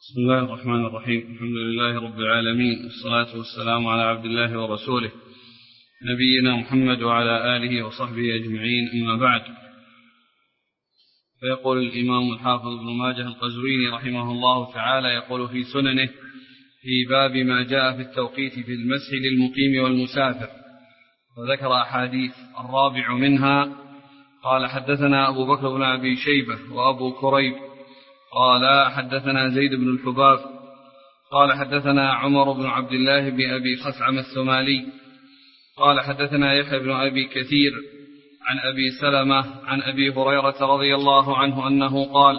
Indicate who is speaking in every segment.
Speaker 1: بسم الله الرحمن الرحيم. الحمد لله رب العالمين، والصلاة والسلام على عبد الله ورسوله نبينا محمد وعلى آله وصحبه أجمعين، أما بعد. فيقول الإمام الحافظ ابن ماجه القزويني رحمه الله تعالى، يقول في سننه في باب ما جاء في التوقيت في المسح للمقيم والمسافر، وذكر أحاديث. الرابع منها قال حدثنا أبو بكر بن أبي شيبة وأبو كريب قال حدثنا زيد بن الحباب قال حدثنا عمر بن عبد الله بن أبي خثعم الثمالي قال حدثنا يحيى بن أبي كثير عن أبي سلمة عن أبي هريرة رضي الله عنه أنه قال: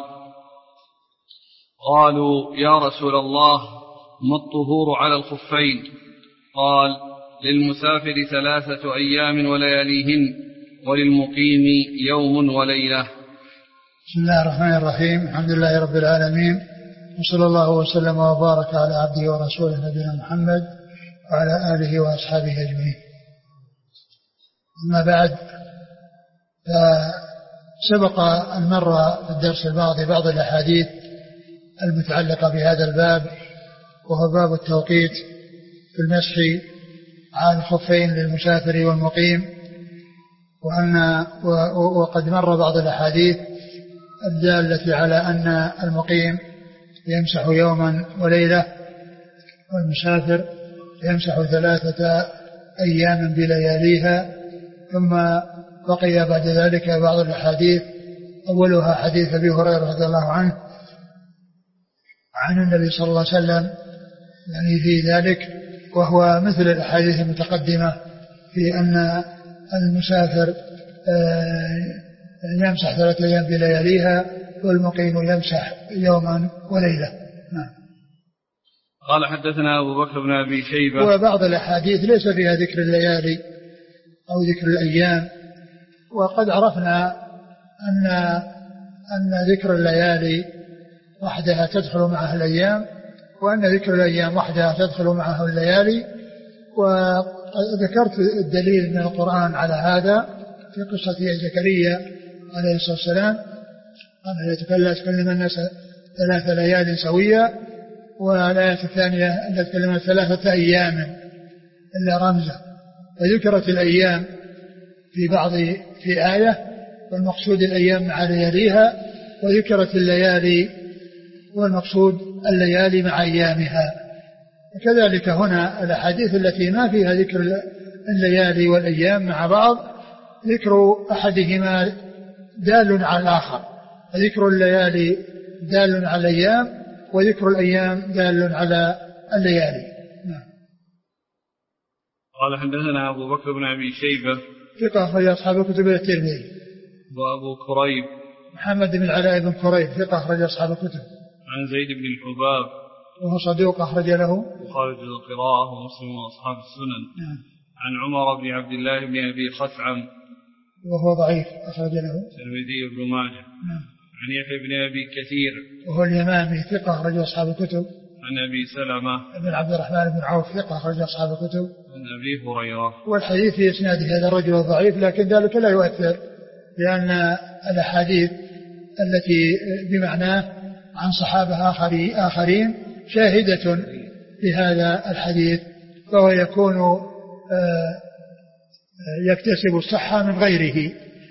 Speaker 1: قالوا يا رسول الله ما الطهور على الخفين؟ قال: للمسافر 3 أيام ولياليهن، وللمقيم يوم وليلة.
Speaker 2: بسم الله الرحمن الرحيم. الحمد لله رب العالمين، وصلى الله وسلم وبارك على عبده ورسوله نبينا محمد وعلى آله وأصحابه أجمعين. أما بعد، فسبق أن مر في الدرس الماضي بعض الأحاديث المتعلقة بهذا الباب، وهو باب التوقيت في المسح على الخفين للمسافر والمقيم، وقد مر بعض الأحاديث الدالة على أن المقيم يمسح يوما وليلة، والمسافر يمسح 3 أيام بلياليها. ثم بقي بعد ذلك بعض الأحاديث، أولها حديث أبي هريرة رضي الله عنه عن النبي صلى الله عليه وسلم يعني في ذلك، وهو مثل الأحاديث المتقدمة في أن المسافر يمسح 3 أيام بلياليها، والمقيم يمسح يوما وليلة.
Speaker 1: قال حدثنا أبو بكر بن أبي شيبة.
Speaker 2: وبعض الأحاديث ليس فيها ذكر الليالي أو ذكر الأيام، وقد عرفنا أن ذكر الليالي وحدها تدخل معها الأيام، وأن ذكر الأيام وحدها تدخل معها الليالي. وذكرت الدليل من القرآن على هذا في قصة زكريا عليه الصلاة والسلام، أنه يتكلم الناس 3 ليال سوية، والآية الثانية أن تتكلم 3 أيام إلا رمزا، فذكرت الأيام في آية، والمقصود الأيام مع لياليها، وذكرت الليالي والمقصود الليالي مع أيامها. وكذلك هنا الأحاديث التي ما فيها ذكر الليالي والأيام مع بعض، ذكر أحدهما دال على الآخر، ذكر الليالي دال على الأيام، وذكر الأيام دال على الليالي.
Speaker 1: قال حدثنا أبو بكر بن أبي شيبة
Speaker 2: ثقة أخرج أصحاب الكتب الترمذي.
Speaker 1: وأبو كريب
Speaker 2: محمد بن العلاء بن كريب ثقة أخرج أصحاب الكتب.
Speaker 1: عن زيد بن الحباب
Speaker 2: وهو صدوق أخرج له
Speaker 1: وخارج القراءة ومسلم وأصحاب السنن. عن عمر بن عبد الله بن أبي خثعم
Speaker 2: وهو ضعيف أخرج له
Speaker 1: الترمذي وابن ماجه. عن يحيى بن أبي كثير
Speaker 2: وهو اليمامي ثقة أخرج أصحاب الكتب.
Speaker 1: عن أبي سلمة
Speaker 2: بن عبد الرحمن بن عوف ثقة أخرج أصحاب الكتب.
Speaker 1: عن أبي هريرة.
Speaker 2: والحديث في إسناد هذا الرجل ضعيف، لكن ذلك لا يؤثر، لأن الأحاديث التي بمعناه عن صحابة آخرين شاهدة لهذا الحديث، فهو يكون يكتسب الصحة من غيره.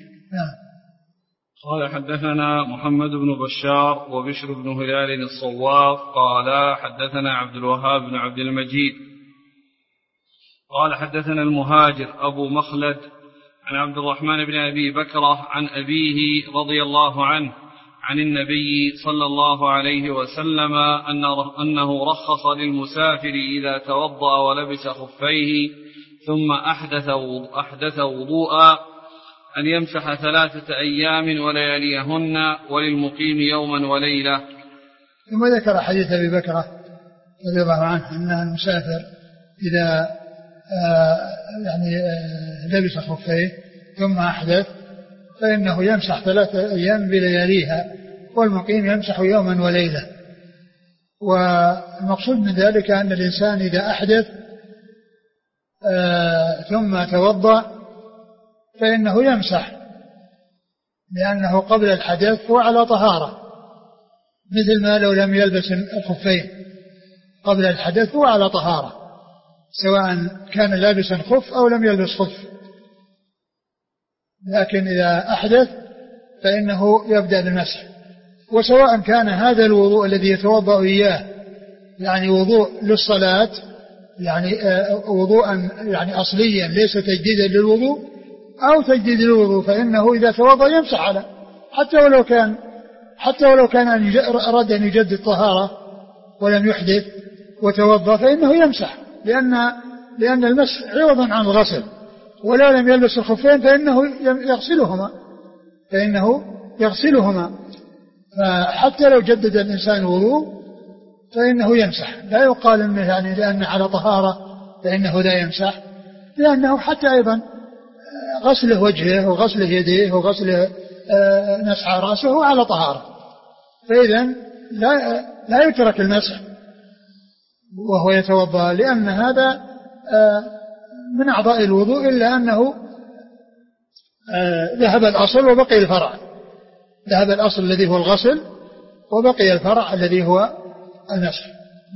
Speaker 1: قال حدثنا محمد بن بشار وبشر بن هلال الصواف قال حدثنا عبد الوهاب بن عبد المجيد قال حدثنا المهاجر أبو مخلد عن عبد الرحمن بن أبي بكرة عن أبيه رضي الله عنه عن النبي صلى الله عليه وسلم أنه رخص للمسافر إذا توضأ ولبس خفيه ثم أحدث وضوءا أن يمسح 3 أيام ولياليهن، وللمقيم يوما وليلة.
Speaker 2: ثم ذكر حديث أبي بكرة رضي الله عنه أن المسافر إذا لبس خفيه ثم أحدث فإنه يمسح 3 أيام بلياليها، والمقيم يمسح يوما وليلة. والمقصود من ذلك أن الإنسان إذا أحدث ثم توضأ فإنه يمسح، لأنه قبل الحدث هو على طهارة، مثل ما لو لم يلبس الخفين قبل الحدث هو على طهارة، سواء كان لابسا خف أو لم يلبس خف. لكن إذا أحدث فإنه يبدأ بالمسح، وسواء كان هذا الوضوء الذي يتوضأ إياه يعني وضوء للصلاة، يعني وضوءا يعني أصليا ليس تجديدا للوضوء، أو تجديد للوضوء، فإنه إذا توضأ يمسح على حتى ولو كان أراد أن يجدد طهارة ولم يحدث وتوضأ فإنه يمسح، لأن المسح عوضا عن الغسل. ولو لم يلبس الخفين فإنه يغسلهما. فحتى لو جدد الإنسان وضوء فإنه يمسح، لا يقال إنه يعني لأنه على طهارة فإنه لا يمسح، لأنه حتى أيضا غسله وجهه وغسله يديه وغسله مسح رأسه على طهارة، فإذا لا يترك المسح وهو يتوضأ، لأن هذا من أعضاء الوضوء، إلا أنه ذهب الأصل وبقي الفرع، ذهب الأصل الذي هو الغسل وبقي الفرع الذي هو المسح.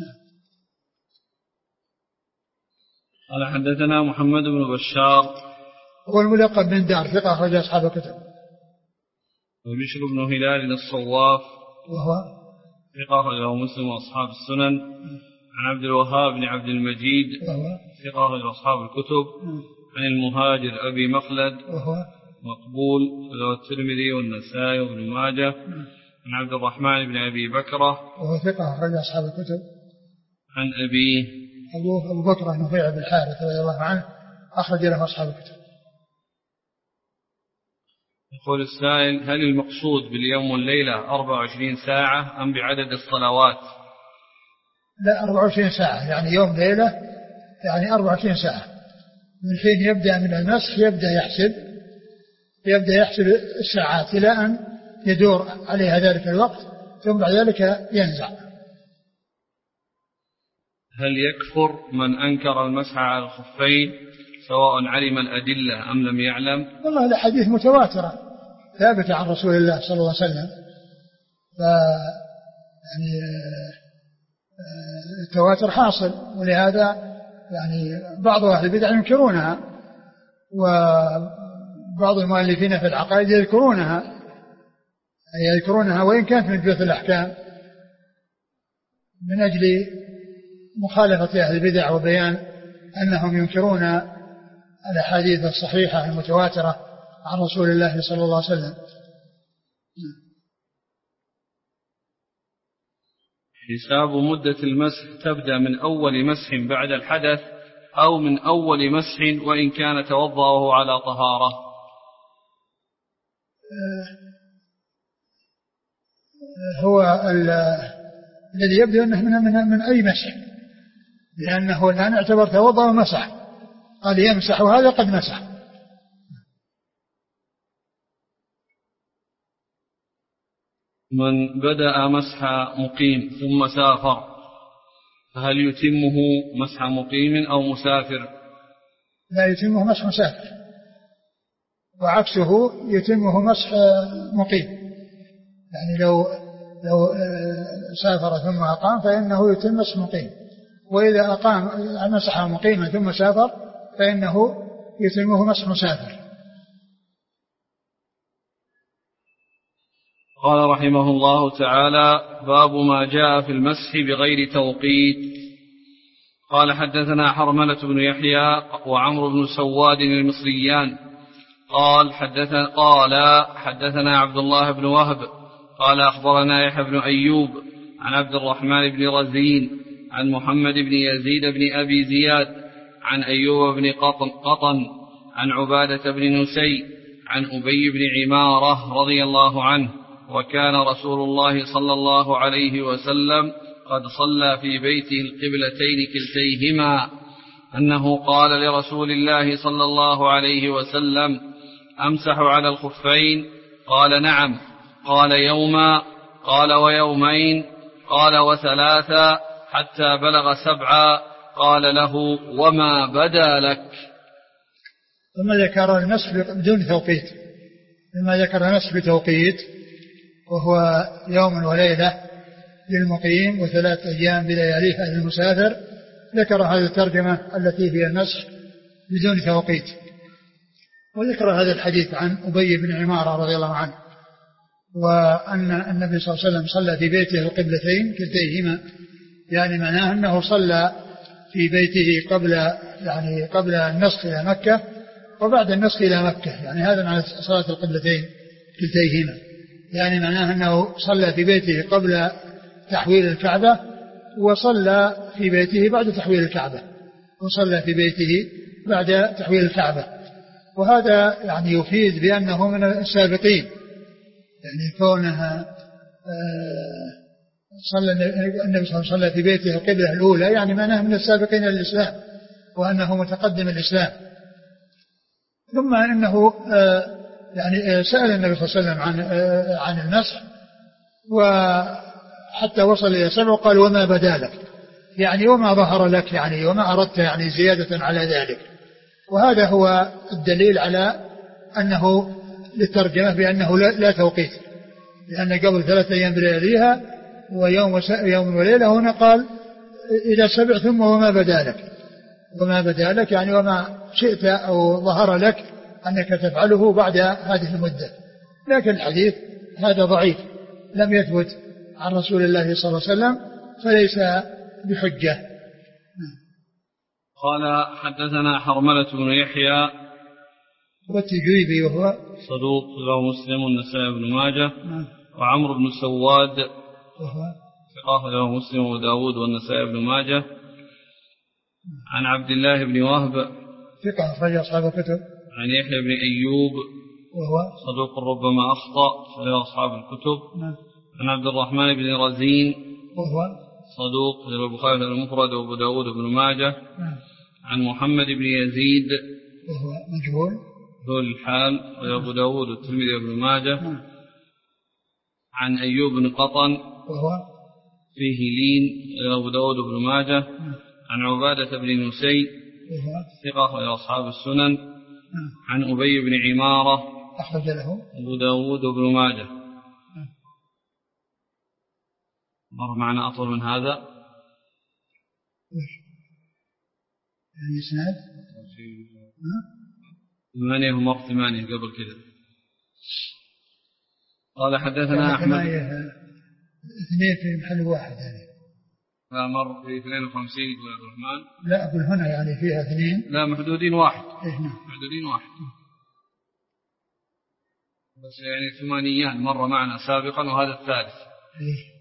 Speaker 1: قال حدثنا محمد بن بشار
Speaker 2: هو الملقب بن دار، ثقة أخرج أصحاب الكتب.
Speaker 1: وبشر بن هلال الصواف
Speaker 2: وهو
Speaker 1: ثقة أخرجه مسلم وأصحاب السنن. عن عبد الوهاب بن عبد المجيد ثقة أخرجه أصحاب الكتب. عن المهاجر أبي مخلد
Speaker 2: وهو
Speaker 1: مقبول له الترمذي والنسائي وابن ماجه. عن عبد الرحمن بن أبي بكرة
Speaker 2: وهو ثقة أخرج أصحاب الكتب.
Speaker 1: عن أبيه
Speaker 2: أبو بكرة نفيع بن الحارث رضي الله عنه أخرج له أصحاب الكتب.
Speaker 1: يقول السائل: هل المقصود باليوم والليلة 24 ساعة أم بعدد الصلوات؟
Speaker 2: لا، 24 ساعة، يعني يوم ليلة يعني 24 ساعة، من حين يبدأ من المسح يبدأ يحسب الساعات إلى أن يدور عليها ذلك الوقت، ثم بعد ذلك ينزع.
Speaker 1: هل يكفر من أنكر المسح على الخفين سواء علم الأدلة أم لم يعلم؟
Speaker 2: والله الأحاديث متواترة ثابتة عن رسول الله صلى الله عليه وسلم، يعني التواتر حاصل، ولهذا يعني بعض أهل البدع ينكرونها، وبعض المؤلفين في العقائد يذكرونها وإن كانت من جهة الأحكام، من أجل مخالفة أهل البدع وبيان أنهم ينكرون الأحاديث الصحيحة المتواترة عن رسول الله صلى الله عليه وسلم.
Speaker 1: حساب مدة المسح تبدأ من أول مسح بعد الحدث أو من أول مسح وإن كان توضأه على طهارة؟
Speaker 2: هو الذي يبدأ أنه من أي مسح، لأنه الآن اعتبر توضأ ومسح، قال يمسح وهذا قد مسح.
Speaker 1: من بدأ مسح مقيم ثم سافر فهل يتمه مسح مقيم أو مسافر؟
Speaker 2: لا، يتمه مسح مسافر، وعكسه يتمه مسح مقيم، يعني لو سافر ثم أقام فإنه يتم مسح مقيم، وإذا أقام مسح مقيما ثم سافر فإنه يتمه مسح مسافر.
Speaker 1: قال رحمه الله تعالى: باب ما جاء في المسح بغير توقيت. قال حدثنا حرملة بن يحيى وعمرو بن سواد المصريان قال حدثنا عبد الله بن وهب قال أخبرنا يحيى بن أيوب عن عبد الرحمن بن رزين عن محمد بن يزيد بن أبي زياد عن أيوب بن قطن عن عبادة بن نسي عن أبي بن عمارة رضي الله عنه: وكان رسول الله صلى الله عليه وسلم قد صلى في بيته القبلتين كلتيهما، أنه قال لرسول الله صلى الله عليه وسلم: أمسح على الخفين؟ قال: نعم. قال: يوما؟ قال: ويومين؟ قال: وثلاثا؟ حتى بلغ 7. قال له: وما بدا لك؟
Speaker 2: ثم ذكر المسح بدون توقيت، ثم ذكر المسح بتوقيت وهو يوم وليلة للمقيم و3 أيام بلياليها للمسافر. ذكر هذه الترجمة التي هي النسخ بدون توقيت. وذكر هذا الحديث عن أبي بن عمارة رضي الله عنه، وأن النبي صلى الله عليه وسلم صلى في بيته القبلتين كلتيهما، يعني معناه أنه صلى في بيته قبل النسخ إلى مكة وبعد النسخ إلى مكة، يعني هذا معنى صلاة القبلتين كلتيهما، يعني معناه أنه صلى في بيته قبل تحويل الكعبة وصلى في بيته بعد تحويل الكعبة، وصلى في بيته بعد تحويل الكعبة. وهذا يعني يفيد بأنه من السابقين، يعني كونها صلى النبي صلى الله عليه وسلم في بيته القبلة الأولى، يعني معناه من السابقين للإسلام وأنه متقدم الإسلام. ثم أنه يعني سأل النبي صلى الله عليه وسلم عن النسخ، وحتى وصل إلى 7 وقال وما بدا لك، يعني وما ظهر لك، يعني وما أردت يعني زيادة على ذلك. وهذا هو الدليل على أنه للترجمة بأنه لا توقيت، لأن قبل 3 أيام بلياليها ويوم وليلة، هنا قال إلى 7 ثم وما بدا لك، وما بدا لك يعني وما شئت أو ظهر لك أنك تفعله بعد هذه المدة. لكن الحديث هذا ضعيف لم يثبت عن رسول الله صلى الله عليه وسلم فليس بحجة.
Speaker 1: قال حدثنا حرملة بن يحيى
Speaker 2: والتجويبي وهو
Speaker 1: صدوق له مسلم والنسائي بن ماجه، وعمرو بن سواد
Speaker 2: وهو
Speaker 1: ثقة له مسلم وداود والنسائي بن ماجه، عن عبد الله بن وهب
Speaker 2: ثقة أخرج أصحاب الكتب،
Speaker 1: عن يحيى بن أيوب
Speaker 2: وهو
Speaker 1: صدوق ربما أخطأ له أصحاب الكتب، عن عبد الرحمن بن رزين وهو صدوق البخاري المفرد وأبو داود بن ماجه، عن محمد بن يزيد
Speaker 2: وهو مجهول
Speaker 1: ذو الحال وأبو داود والترمذي وابن ماجه، عن أيوب بن قطن
Speaker 2: وهو
Speaker 1: فيه لين وأبو داود بن ماجه، عن عبادة بن نسي ثقة وأصحاب السنن، عن أبي بن عمارة
Speaker 2: أخرج له
Speaker 1: أبو داود بن ماجه. مر معنا أطول من هذا
Speaker 2: يعني إسناد
Speaker 1: 8 ومر 8 قبل كذا. قال حدثنا أحمد
Speaker 2: 2 في محل واحد يعني.
Speaker 1: لا مر في 52 يقول عبد الرحمن.
Speaker 2: لا أقول هنا يعني فيها 2.
Speaker 1: لا محدودين واحد.
Speaker 2: إيه نعم.
Speaker 1: محدودين واحد. بس يعني 8 مر معنا سابقا وهذا الثالث.
Speaker 2: إيه.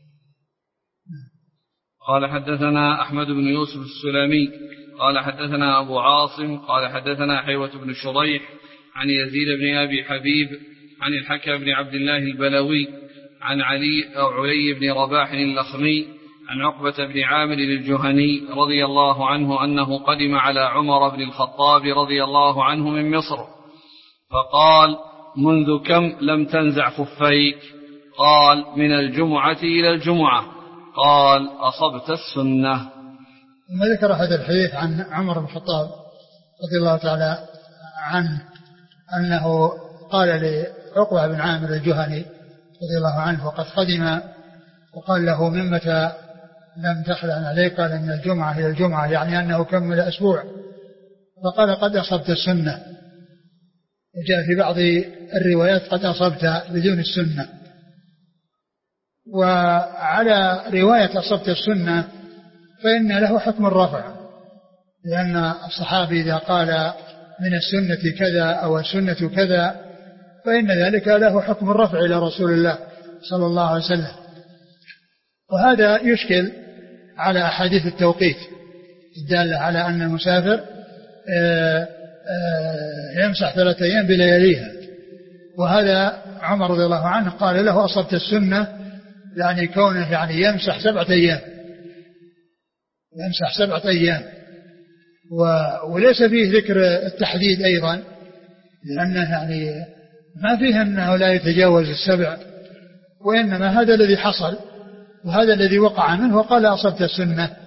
Speaker 1: قال حدثنا أحمد بن يوسف السلمي قال حدثنا أبو عاصم قال حدثنا حيوة بن شريح عن يزيد بن أبي حبيب عن الحكم بن عبد الله البلوي عن علي بن رباح اللخمي عن عقبة بن عامر الجهني رضي الله عنه أنه قدم على عمر بن الخطاب رضي الله عنه من مصر، فقال: منذ كم لم تنزع خفيك؟ قال: من الجمعة إلى الجمعة. قال: أصبت السنة.
Speaker 2: ثم ذكر هذا الحديث عن عمر بن الخطاب رضي الله تعالى عنه أنه قال لعقبة بن عامر الجهني رضي الله عنه وقد قدم، وقال له: من متى لم تخلع عليك؟ قال: من الجمعة إلى الجمعة، يعني أنه كمل أسبوع. فقال: قد أصبت السنة. وجاء في بعض الروايات: قد أصبت بدون السنة. وعلى رواية أصبت السنة فإن له حكم الرفع، لأن الصحابي إذا قال من السنة كذا أو السنة كذا فإن ذلك له حكم الرفع إلى رسول الله صلى الله عليه وسلم. وهذا يشكل على أحاديث التوقيت الدالة على أن المسافر يمسح 3 أيام بلياليها. وهذا عمر رضي الله عنه قال له: أصبت السنة، يعني كونه يعني يمسح 7 أيام، يمسح 7 أيام. وليس فيه ذكر التحديد أيضا، لأنه يعني ما فيه أنه لا يتجاوز 7، وإنما هذا الذي حصل وهذا الذي وقع منه، وقال: أصبت السنة.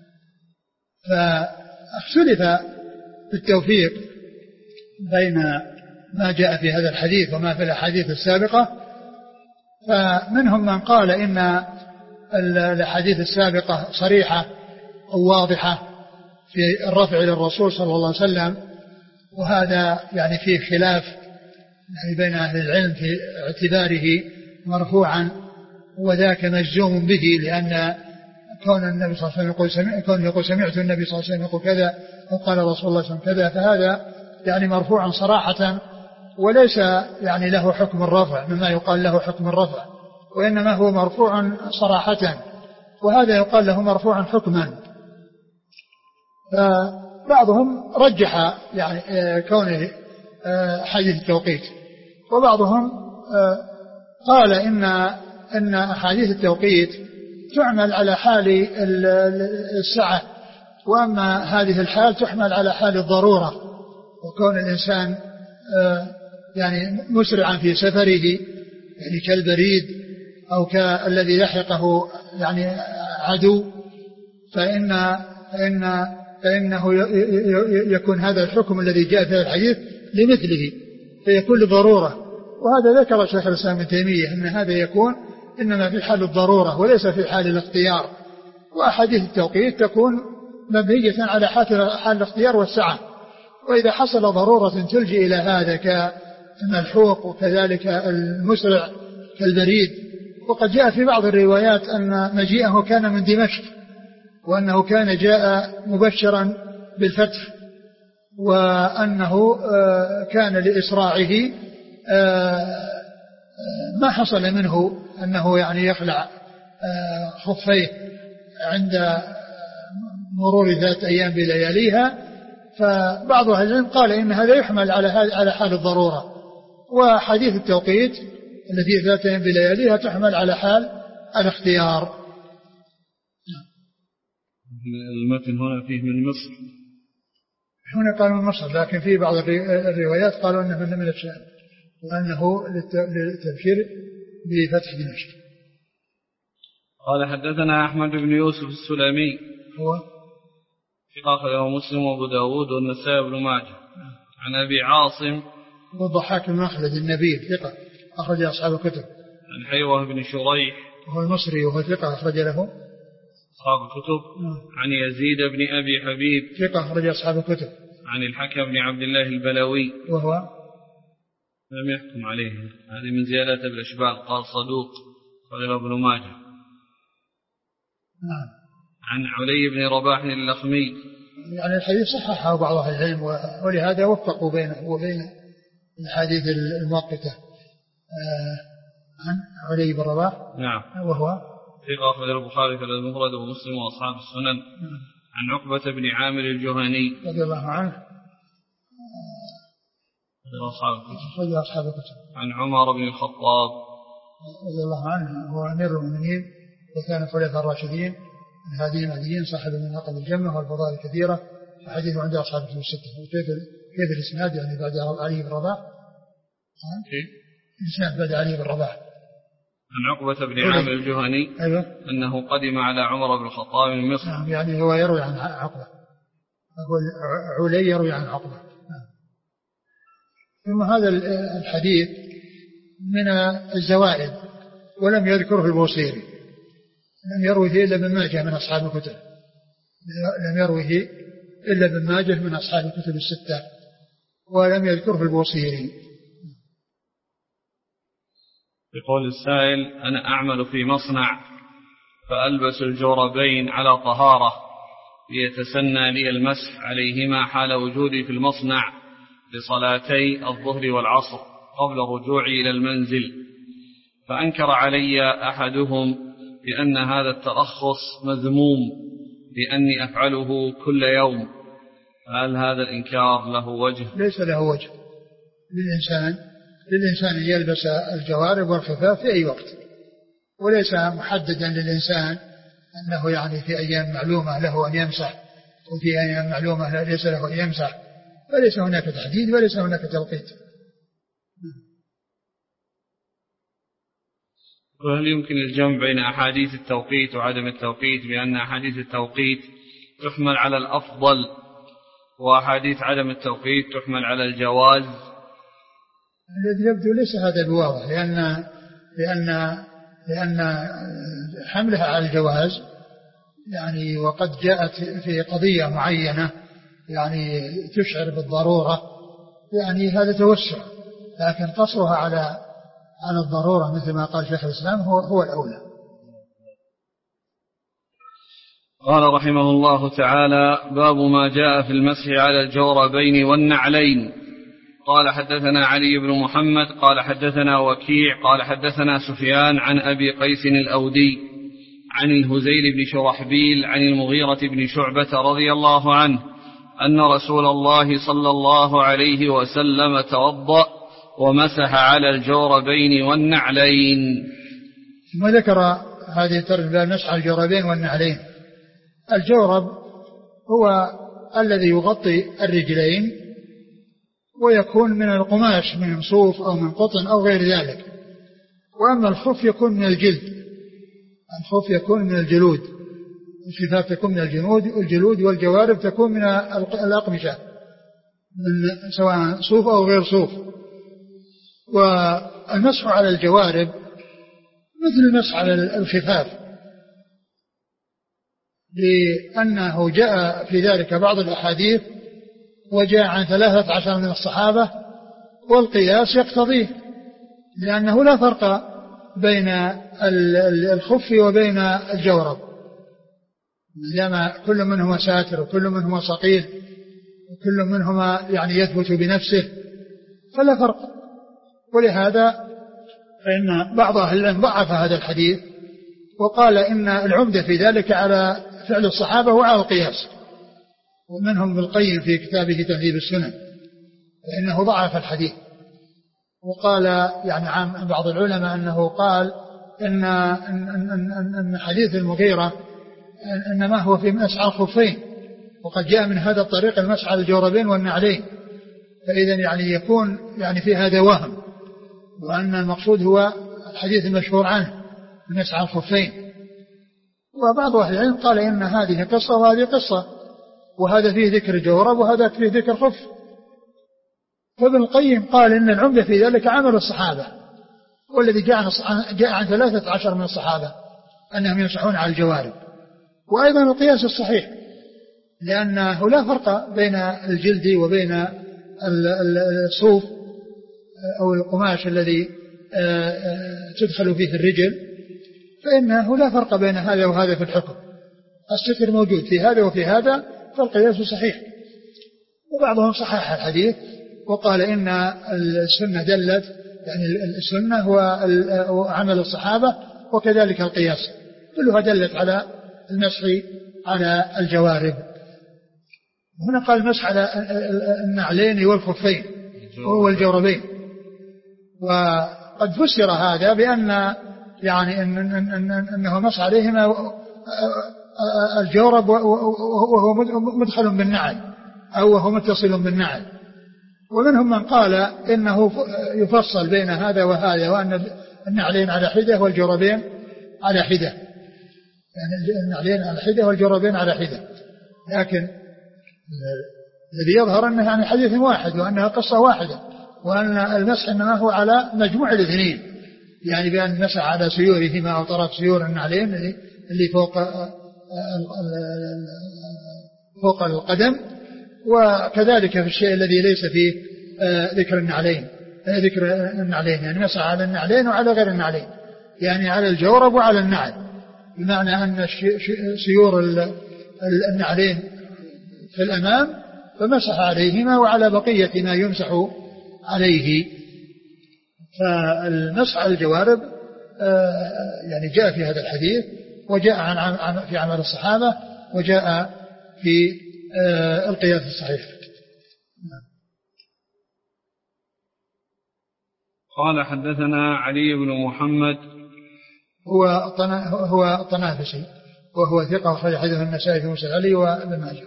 Speaker 2: فاختلف في التوفيق بين ما جاء في هذا الحديث وما في الأحاديث السابقة. فمنهم من قال إن الأحاديث السابقة صريحة أو واضحة في الرفع للرسول صلى الله عليه وسلم، وهذا يعني فيه خلاف يعني بين أهل العلم في اعتباره مرفوعا، وذاك مجزوم به، لأن كون النبي صلى الله عليه وسلم يقول سمعت النبي صلى الله عليه وسلم يقول كذا أو قال رسول الله صلى الله عليه وسلم كذا، فهذا يعني مرفوعا صراحة، وليس يعني له حكم الرفع مما يقال له حكم الرفع، وإنما هو مرفوع صراحة، وهذا يقال له مرفوعا حكما. فبعضهم رجح يعني كونه حديث التوقيت، وبعضهم قال إن أحاديث التوقيت تعمل على حال السعة، وأما هذه الحال تحمل على حال الضرورة، وكون الإنسان يعني مسرعا في سفره يعني كالبريد أو كالذي لحقه يعني عدو، فإنه يكون هذا الحكم الذي جاء في الحديث لمثله، فيكون لضرورة. وهذا ذكر شيخ الإسلام ابن تيمية أن هذا يكون إنما في حال الضرورة وليس في حال الاختيار، وأحاديث التوقيت تكون مبنية على حال الاختيار والسعة، وإذا حصل ضرورة تلجئ إلى هذا كالملحوق وكذلك المسرع كالبريد. وقد جاء في بعض الروايات أن مجيئه كان من دمشق، وأنه كان جاء مبشرا بالفتح، وأنه كان لإسراعه ما حصل منه أنه يعني يخلع خفيه عند مرور ذات أيام بلياليها. فبعض أهل العلم قال إن هذا يحمل على حال الضرورة، وحديث التوقيت التي ذات أيام بلياليها تحمل على حال الاختيار.
Speaker 1: المتن هنا فيه من مصر،
Speaker 2: هنا قالوا من مصر، لكن في بعض الروايات قالوا أنه من الشام، وأنه للتبشير بفتح دمشق.
Speaker 1: قال حدثنا أحمد بن يوسف السلمي
Speaker 2: هو
Speaker 1: أخرجه مسلم وأبو داود والنسائي بن ماجه عن أبي عاصم
Speaker 2: والضحاك بن مخلد النبيل ثقة أخرج أصحاب الكتب،
Speaker 1: عن حيوة بن شريح
Speaker 2: وهو المصري وهو ثقة أخرج له
Speaker 1: أصحاب الكتب، عن يزيد بن أبي حبيب
Speaker 2: ثقة أخرج أصحاب الكتب،
Speaker 1: عن الحكم بن عبد الله البلوي
Speaker 2: وهو
Speaker 1: لم يحكم عليه، هذه من زيادة الإشبال، قال صدوق أخرجه ابن ماجه.
Speaker 2: نعم.
Speaker 1: عن علي بن رباح اللخمي،
Speaker 2: يعني الحديث صححه بعض أهل العلم، ولهذا وفقوا بينه وبين الحديث المؤقتة. عن علي بن رباح
Speaker 1: نعم،
Speaker 2: وهو
Speaker 1: ثقة أخرج البخاري في المفرد ومسلم وأصحاب السنن. عن عقبة بن عامر الجهني
Speaker 2: رضي الله عنه
Speaker 1: أخرج
Speaker 2: أصحاب الكتب.
Speaker 1: عن عمر بن الخطاب
Speaker 2: رضي الله عنه هو أمير المؤمنين وكان خلفاء الراشدين الهاديين المهديين صاحب المناقب الجمة والفضائل الكثيرة، وحديثه عند أصحاب الكتب الستة. كيف الإسناد يعني بعد علي بن رباح؟ الإسناد بعد علي بن رباح.
Speaker 1: عن عقبة بن عامر الجهني
Speaker 2: أيوة.
Speaker 1: أنه قدم على عمر بن الخطاب من مصر.
Speaker 2: نعم، يعني هو يروي عن عقبة، أقول علي يروي عن عقبة. ثم هذا الحديث من الزوائد ولم يذكره البوصيري، لم يروه إلا ابن ماجه من أصحاب الكتب، لم يروه إلا ابن ماجه من أصحاب الكتب الستة، ولم يذكره البوصيري.
Speaker 1: يقول السائل: أنا أعمل في مصنع فألبس الجوربين على طهارة ليتسنى لي المسح عليهما حال وجودي في المصنع لصلاتي الظهر والعصر قبل رجوعي إلى المنزل، فأنكر علي أحدهم بأن هذا الترخص مذموم بأني أفعله كل يوم، هل هذا الإنكار له وجه؟
Speaker 2: ليس له وجه. للإنسان أن يلبس الجوارب والخفاف في أي وقت، وليس محددا للإنسان أنه يعني في أيام معلومة له أن يمسح وفي أيام معلومة ليس له أن يمسح، فليس هناك تحديد وليس هناك توقيت.
Speaker 1: وهل يمكن الجمع بين أحاديث التوقيت وعدم التوقيت، بأن أحاديث التوقيت تحمل على الأفضل وأحاديث عدم التوقيت تحمل على الجواز؟
Speaker 2: الذي يبدو ليس هذا بواضح، لأن حملها على الجواز يعني وقد جاءت في قضية معينة يعني تشعر بالضرورة يعني هذا توسع، لكن قصرها على الضرورة مثل ما قال شيخ الإسلام هو الأولى.
Speaker 1: قال رحمه الله تعالى: باب ما جاء في المسح على الجوربين والنعلين. قال حدثنا علي بن محمد قال حدثنا وكيع قال حدثنا سفيان عن أبي قيس الأودي عن الهزيل بن شرحبيل عن المغيرة بن شعبة رضي الله عنه أن رسول الله صلى الله عليه وسلم توضأ ومسح على الجوربين والنعلين.
Speaker 2: ثم ذكر هذه الترجمة المسح على الجوربين والنعلين. الجورب هو الذي يغطي الرجلين ويكون من القماش من صوف أو من قطن أو غير ذلك، وأما الخف يكون من الجلد، الخف يكون من الجلود، الخفاف تكون من الجلود والجوارب تكون من الأقمشة من سواء صوف أو غير صوف. والمسح على الجوارب مثل المسح على الخفاف، لأنه جاء في ذلك بعض الأحاديث وجاء عن 13 من الصحابة، والقياس يقتضيه، لأنه لا فرق بين الخف وبين الجورب، لما كل منهما ساتر وكل منهما صقيل وكل منهما يعني يثبت بنفسه فلا فرق. ولهذا فإن بعض أهل العلم ضعف هذا الحديث وقال إن العمدة في ذلك على فعل الصحابة وعلى القياس، ومنهم ابن القيم في كتابه تهذيب السنن فإنه ضعف الحديث، وقال يعني عن بعض العلماء أنه قال إن حديث المغيرة إنما هو في مسح على الخفين، وقد جاء من هذا الطريق المسح على الجوربين والنعلين، فإذا يعني يكون يعني في هذا وهم، وأن المقصود هو الحديث المشهور عنه المسح على الخفين. وبعض أهل العلم قال إن هذه قصة وهذه قصة، وهذا فيه ذكر جورب وهذا فيه ذكر خف. فابن القيم قال إن العمدة في ذلك عمل الصحابة، والذي جاء عن 13 من الصحابة أنهم يمسحون على الجوارب. وأيضا القياس الصحيح، لأنه لا فرق بين الجلد وبين الصوف أو القماش الذي تدخل فيه الرجل، فإنه لا فرق بين هذا وهذا في الحكم، الستر موجود في هذا وفي هذا، فالقياس صحيح. وبعضهم صحح الحديث وقال إن السنة دلت، يعني السنة هو عمل الصحابة وكذلك القياس كلها دلت على المسح على الجوارب. هنا قال المسح على النعلين والخفين والجوربين، وقد فسر هذا بأن يعني أنه مسح عليهما الجورب وهو مدخل بالنعل أو وهو متصل بالنعل. ومنهم من قال إنه يفصل بين هذا وهذا، وأن النعلين على حدة والجوربين على حدة، يعني النعلين على حدة والجوربين على حدة، لكن الذي يظهر أنه يعني حديث واحد وأنها قصة واحدة، وأن المسح إنما هو على مجموع الاثنين، يعني بأن مسح على سيورهما أو طرف سيور النعلين اللي فوق القدم، وكذلك في الشيء الذي ليس فيه ذكر النعلين يعني مسح على النعلين وعلى غير النعلين، يعني على الجورب وعلى النعل، بمعنى أن سيور النعلين في الأمام فمسح عليهما وعلى بقية ما يمسح عليه. فالمسح على الجوارب يعني جاء في هذا الحديث، وجاء في عمل الصحابة، وجاء في القياس الصحيح.
Speaker 1: قال حدثنا علي بن محمد
Speaker 2: هو الطنافسي، وهو ثقة أخرج حديثه النسائي في مسند علي وابن ماجه.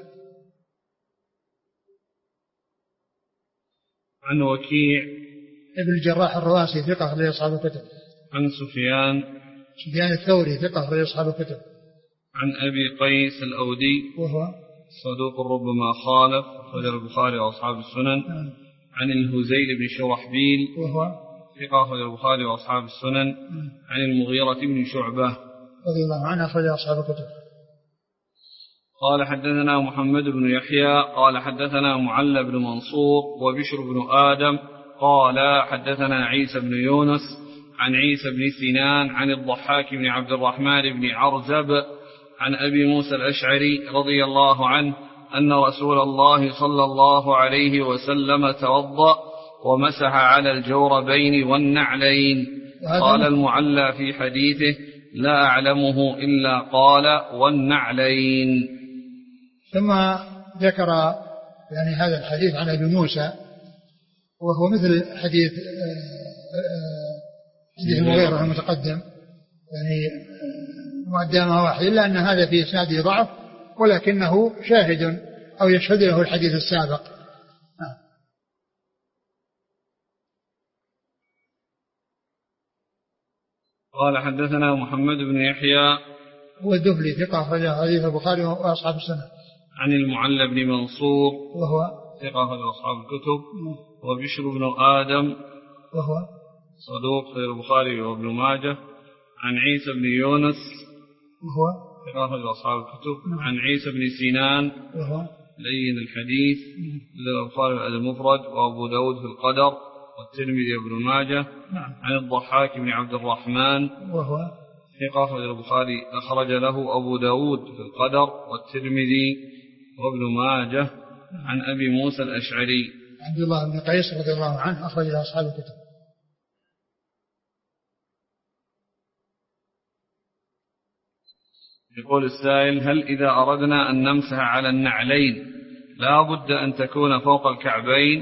Speaker 1: عن وكيع
Speaker 2: ابن الجراح الرواسي ثقة أخرج أصحاب الكتب.
Speaker 1: عن سفيان الثوري ثقة أخرج أصحاب الكتب. عن أبي قيس الأودي
Speaker 2: وهو
Speaker 1: صدوق ربما خالف، أخرج البخاري وأصحاب السنن. عن الهزيل بن شرحبيل
Speaker 2: وهو
Speaker 1: ثقة أخرج البخاري وأصحاب السنن. عن المغيرة بن شعبة
Speaker 2: رضي الله عنه أخرج أصحاب الكتب.
Speaker 1: قال حدثنا محمد بن يحيى قال حدثنا معل بن منصور وبشر بن آدم قال حدثنا عيسى بن يونس عن عيسى بن سنان عن الضحاك بن عبد الرحمن بن عرزب عن أبي موسى الأشعري رضي الله عنه أن رسول الله صلى الله عليه وسلم توضأ ومسح على الجوربين والنعلين. قال المعلى في حديثه لا أعلمه إلا قال والنعلين.
Speaker 2: ثم ذكر يعني هذا الحديث عن أبي موسى وهو مثل حديث المغيرة المتقدم يعني مقدمة واحد، إلا أن هذا في إسناده ضعف ولكنه شاهد أو يشهد له الحديث السابق.
Speaker 1: قال حدثنا محمد بن يحيى
Speaker 2: هو الدبلي ثقة أخرج حديث البخاري وأصحاب السنة.
Speaker 1: عن المعلى بن منصور
Speaker 2: وهو
Speaker 1: ثقة أخرج أصحاب الكتب. وبشر بن آدم
Speaker 2: وهو
Speaker 1: صدوق في البخاري وابن ماجه. عن عيسى بن يونس
Speaker 2: وهو
Speaker 1: ثقة أخرج أصحاب الكتب. عن عيسى بن سنان
Speaker 2: وهو
Speaker 1: لين الحديث البخاري المفرد وأبو داود في القدر والترمذي وابن ماجه. عن الضحاك بن عبد الرحمن
Speaker 2: وهو
Speaker 1: ثقة أخرج البخاري أخرج له أبو داود في القدر والترمذي وابن ماجه. عن أبي موسى الأشعري
Speaker 2: عبد الله بن قيس رضي الله عنه أخرج له أصحاب الكتب.
Speaker 1: يقول السائل هل إذا أردنا أن نمسح على النعلين لا بد أن تكون فوق الكعبين؟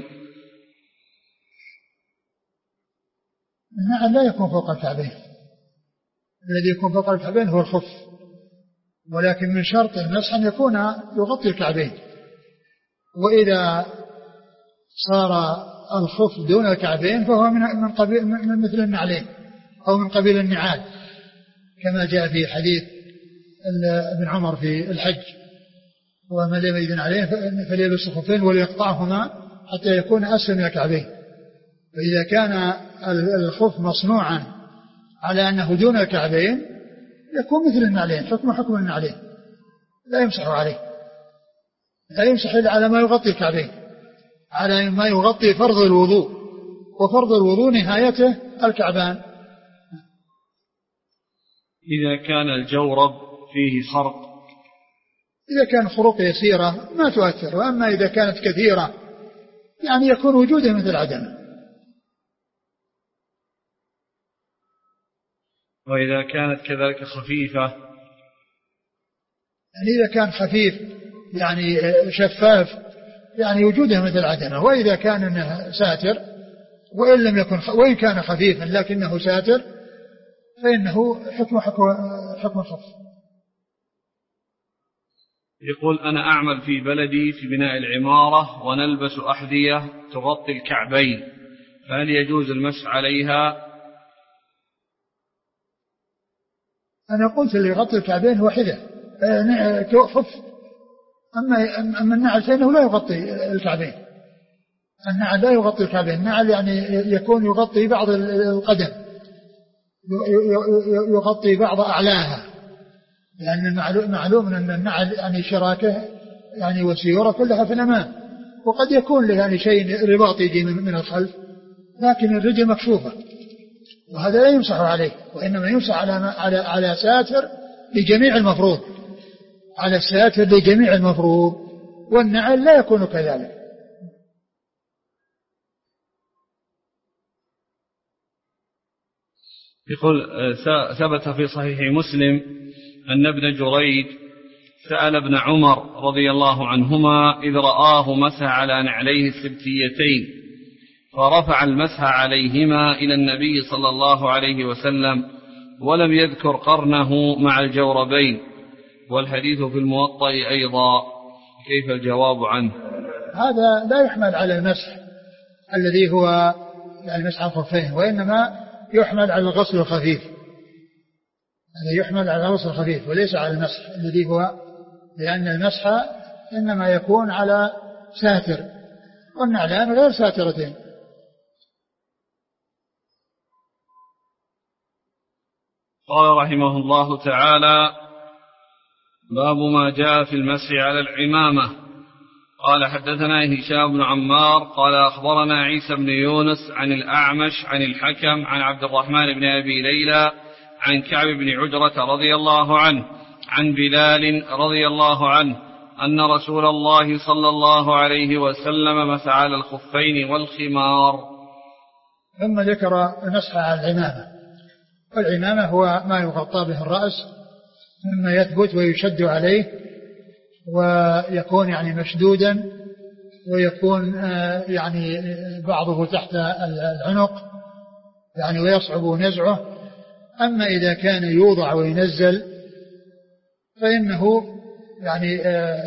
Speaker 2: النعل لا يكون فوق الكعبين، الذي يكون فوق الكعبين هو الخف، ولكن من شرط المسح أن يكون يغطي الكعبين، وإذا صار الخف دون الكعبين فهو من مثل النعلين أو من قبيل النعال، كما جاء في حديث ابن عمر في الحج ومن لم يجد عليه فليلبس الخفين وليقطعهما حتى يكون أسفل من الكعبين. فإذا كان الخف مصنوعا على أنه دون الكعبين يكون مثل النعلين، حكم النعلين، لا يمسح عليه، لا يمسح إلا على ما يغطي الكعبين، على ما يغطي فرض الوضوء، وفرض الوضوء نهايته الكعبان.
Speaker 1: إذا كان الجورب فيه خرق،
Speaker 2: إذا كان خروق يسيرة ما تؤثر، وأما إذا كانت كثيرة يعني يكون وجوده مثل عدمه.
Speaker 1: وإذا كانت كذلك خفيفة،
Speaker 2: يعني إذا كان خفيف يعني شفاف يعني وجوده مثل عدمه. وإذا كان ساتر وإن لم يكن وإن كان خفيفا لكنه ساتر فإنه حكم الخف.
Speaker 1: يقول أنا أعمل في بلدي في بناء العمارة ونلبس أحذية تغطي الكعبين، فهل يجوز المسح عليها؟
Speaker 2: أنا قلت اللي يغطي الكعبين هو حذاء خف، أما النعل فإنه لا يغطي الكعبين، النعل لا يغطي الكعبين، النعل يعني يكون يغطي بعض القدم، يغطي بعض أعلاها، لأن معلوم أن النعل يعني شراكه يعني وسيورة كلها في الأمام، وقد يكون له يعني شيء رباط يجي من الخلف، لكن الرجل مكشوفة، وهذا لا يمسح عليه، وإنما يمسح على ساتر لجميع المفروض، على الساتر لجميع المفروض، والنعل لا يكون كذلك.
Speaker 1: يقول ثبت في صحيح مسلم أن ابن جريج سأل ابن عمر رضي الله عنهما إذ رآه مسح على نعليه السبتيتين، فرفع المسح عليهما إلى النبي صلى الله عليه وسلم ولم يذكر قرنه مع الجوربين، والحديث في الموطأ أيضا، كيف الجواب عنه؟
Speaker 2: هذا لا يحمل على المسح الذي هو يعني مسح الخفين، وإنما يحمل على الغسل الخفيف، هذا يحمل على الغسل الخفيف وليس على المسح الذي هو، لأن المسح إنما يكون على ساتر، والنعلان غير ساترتين.
Speaker 1: قال رحمه الله تعالى: باب ما جاء في المسح على العمامة. قال حدثنا هشام بن عمار قال أخبرنا عيسى بن يونس عن الأعمش عن الحكم عن عبد الرحمن بن أبي ليلى عن كعب بن عجرة رضي الله عنه عن بلال رضي الله عنه أن رسول الله صلى الله عليه وسلم مسح على الخفين والخمار.
Speaker 2: ثم ذكر المسح على العمامة. والعمامة هو ما يغطى به الرأس مما يثبت ويشد عليه ويكون يعني مشدودا ويكون يعني بعضه تحت العنق يعني ويصعب نزعه. أما إذا كان يوضع وينزل فإنه يعني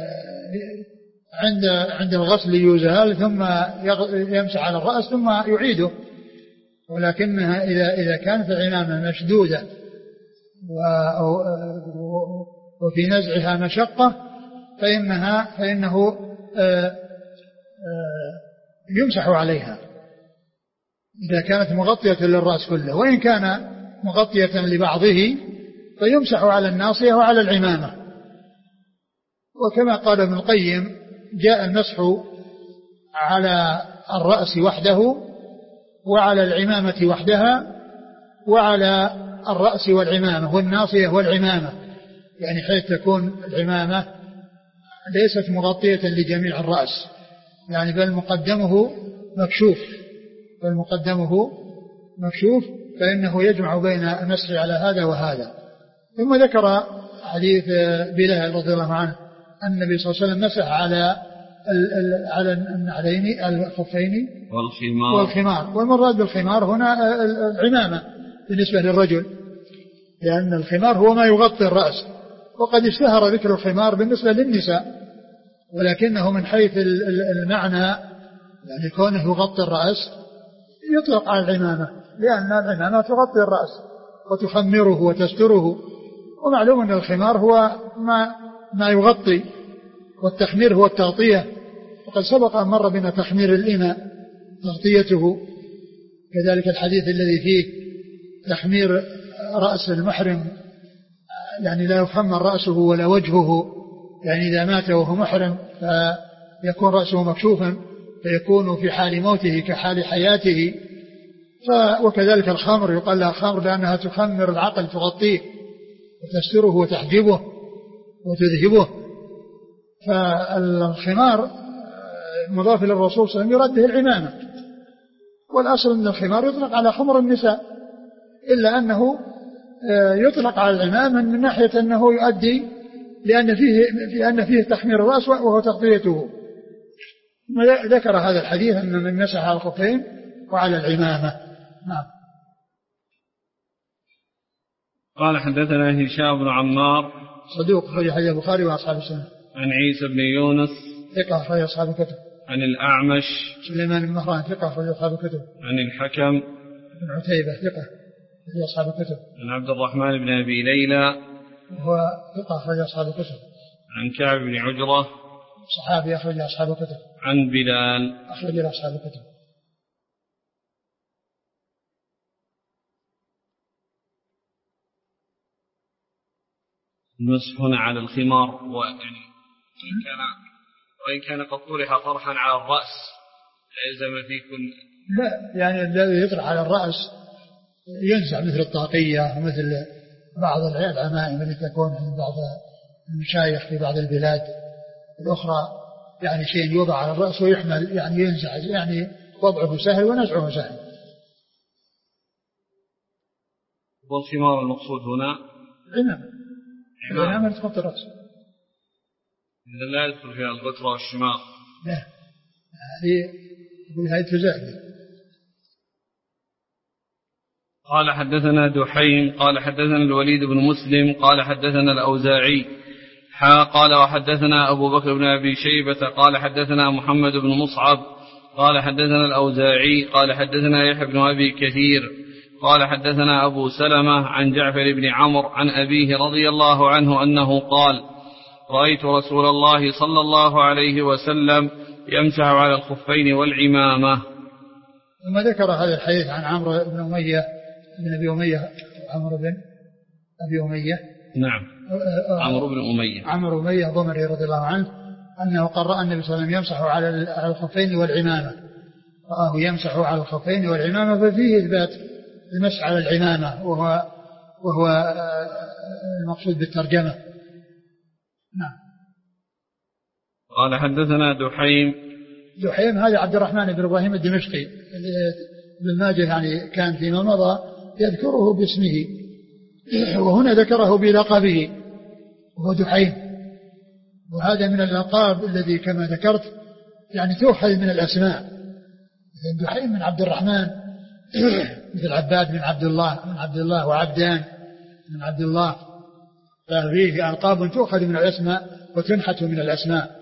Speaker 2: عند الغسل يزال ثم يمسح على الرأس ثم يعيده. ولكنها إذا كانت العمامة مشدودة وفي نزعها مشقة فإنه يمسح عليها إذا كانت مغطية للرأس كله. وإن كان مغطية لبعضه فيمسح على الناصية وعلى العمامة. وكما قال ابن القيم جاء المسح على الرأس وحده وعلى العمامة وحدها وعلى الرأس والعمامة والناصية والعمامة، يعني حيث تكون العمامة ليست مغطية لجميع الرأس يعني بل مقدمه مكشوف فإنه يجمع بين المسح على هذا وهذا. ثم ذكر حديث بلال رضي الله عنه أن النبي صلى الله عليه وسلم مسح على النعلين الخفين والخمار. والمراد بالخمار هنا العمامة بالنسبة للرجل، لأن الخمار هو ما يغطي الرأس، وقد اشتهر ذكر الخمار بالنسبة للنساء، ولكنه من حيث المعنى يعني كونه يغطي الرأس يطلق على العمامة، لأن العمامة تغطي الرأس وتخمره وتستره. ومعلوم أن الخمار هو ما يغطي، والتخمير هو التغطية، وقد سبق أن مر بنا تخمير الإناء تغطيته، كذلك الحديث الذي فيه تخمير رأس المحرم يعني لا يخمر رأسه ولا وجهه، يعني إذا مات وهو محرم فيكون رأسه مكشوفا فيكون في حال موته كحال حياته. وكذلك الخمر يقال لها خمر لأنها تخمر العقل، تغطيه وتستره وتحجبه وتذهبه. فالخمار مضاف للرسول صلى الله عليه وسلم يراد به العمامة، والأصل أن الخمار يطلق على خمر النساء، إلا أنه يطلق على العمامة من ناحية أنه يؤدي لأن فيه تخمير الرأس وهو تغطيته. ذكر هذا الحديث أن من مسح على الخفين وعلى العمامة. نعم.
Speaker 1: قال حدثنا هشام بن عمار
Speaker 2: صدوق أخرج حديث البخاري وأصحاب السنة.
Speaker 1: عن عيسى بن يونس
Speaker 2: ثقة أخرج أصحاب الكتب.
Speaker 1: عن الأعمش
Speaker 2: سليمان بن مهران ثقة أخرج أصحاب الكتب.
Speaker 1: عن الحكم
Speaker 2: بن عتيبة ثقة أخرج أصحاب الكتب.
Speaker 1: عن عبد الرحمن بن أبي ليلى
Speaker 2: وهو ثقة أخرج أصحاب الكتب.
Speaker 1: عن كعب بن عجرة
Speaker 2: صحابي أخرج أصحاب الكتب.
Speaker 1: عن بلال
Speaker 2: أخرج أصحاب الكتب.
Speaker 1: المسح هنا على الخمار وإن كان قد طرح طرحا على الرأس لازم فيه كل
Speaker 2: لا، يعني الذي يطرح على الرأس ينزع مثل الطاقية ومثل بعض العمائم التي تكون عند بعض المشايخ في بعض البلاد الأخرى، يعني شيء يوضع على الرأس ويحمل يعني ينزع، يعني وضعه سهل ونزعه سهل.
Speaker 1: والخمار المقصود هنا
Speaker 2: العمامة تغطي الرأس،
Speaker 1: إذا لا يدخل فيها الغترة والشماغ.
Speaker 2: لا، هذه تزعل.
Speaker 1: قال حدثنا دحيم قال حدثنا الوليد بن مسلم قال حدثنا الأوزاعي قال وحدثنا أبو بكر بن أبي شيبة قال حدثنا محمد بن مصعب قال حدثنا الأوزاعي قال حدثنا يحيى بن أبي كثير قال حدثنا أبو سلمة عن جعفر بن عمرو عن أبيه رضي الله عنه أنه قال رأيت رسول الله صلى الله عليه وسلم يمسح على الخفين والعمامة.
Speaker 2: ثم ذكر هذا الحديث عن عمرو بن أمية بن أبي أمية عمرو بن أبي أمية.
Speaker 1: نعم. عمرو بن أمية.
Speaker 2: عمرو بن أمية ضمري رضي الله عنه أنه قرأ النبي صلى الله عليه وسلم يمسح على الخفين والعمامة، رآه يمسح على الخفين والعمامة، ففيه إثبات المسح على العمامة وهو المقصود بالترجمة. نعم.
Speaker 1: قال حدثنا دحيم
Speaker 2: هذا عبد الرحمن بن إبراهيم الدمشقي، ابن ماجه يعني كان فيما مضى يذكره باسمه، وهنا ذكره بلقبه وهو دحيم، وهذا من الألقاب الذي كما ذكرت يعني تؤخذ من الأسماء، مثل دحيم من عبد الرحمن، مثل عباد من عبد الله وعبدان من عبد الله، ففيه ألقاب تؤخذ من الأسماء وتنحت من الأسماء.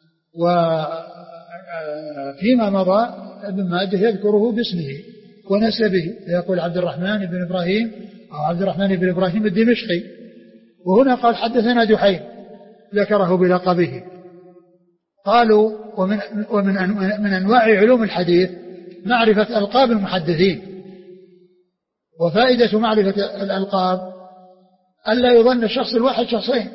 Speaker 2: وفيما مضى ابن ماجه يذكره باسمه ونسبه، يقول عبد الرحمن بن إبراهيم أو عبد الرحمن بن إبراهيم الدمشقي، وهنا قال حدثنا دحيم ذكره بلقبه. قالوا ومن أنواع علوم الحديث معرفة ألقاب المحدثين، وفائدة معرفة الألقاب ألا يظن الشخص الواحد شخصين،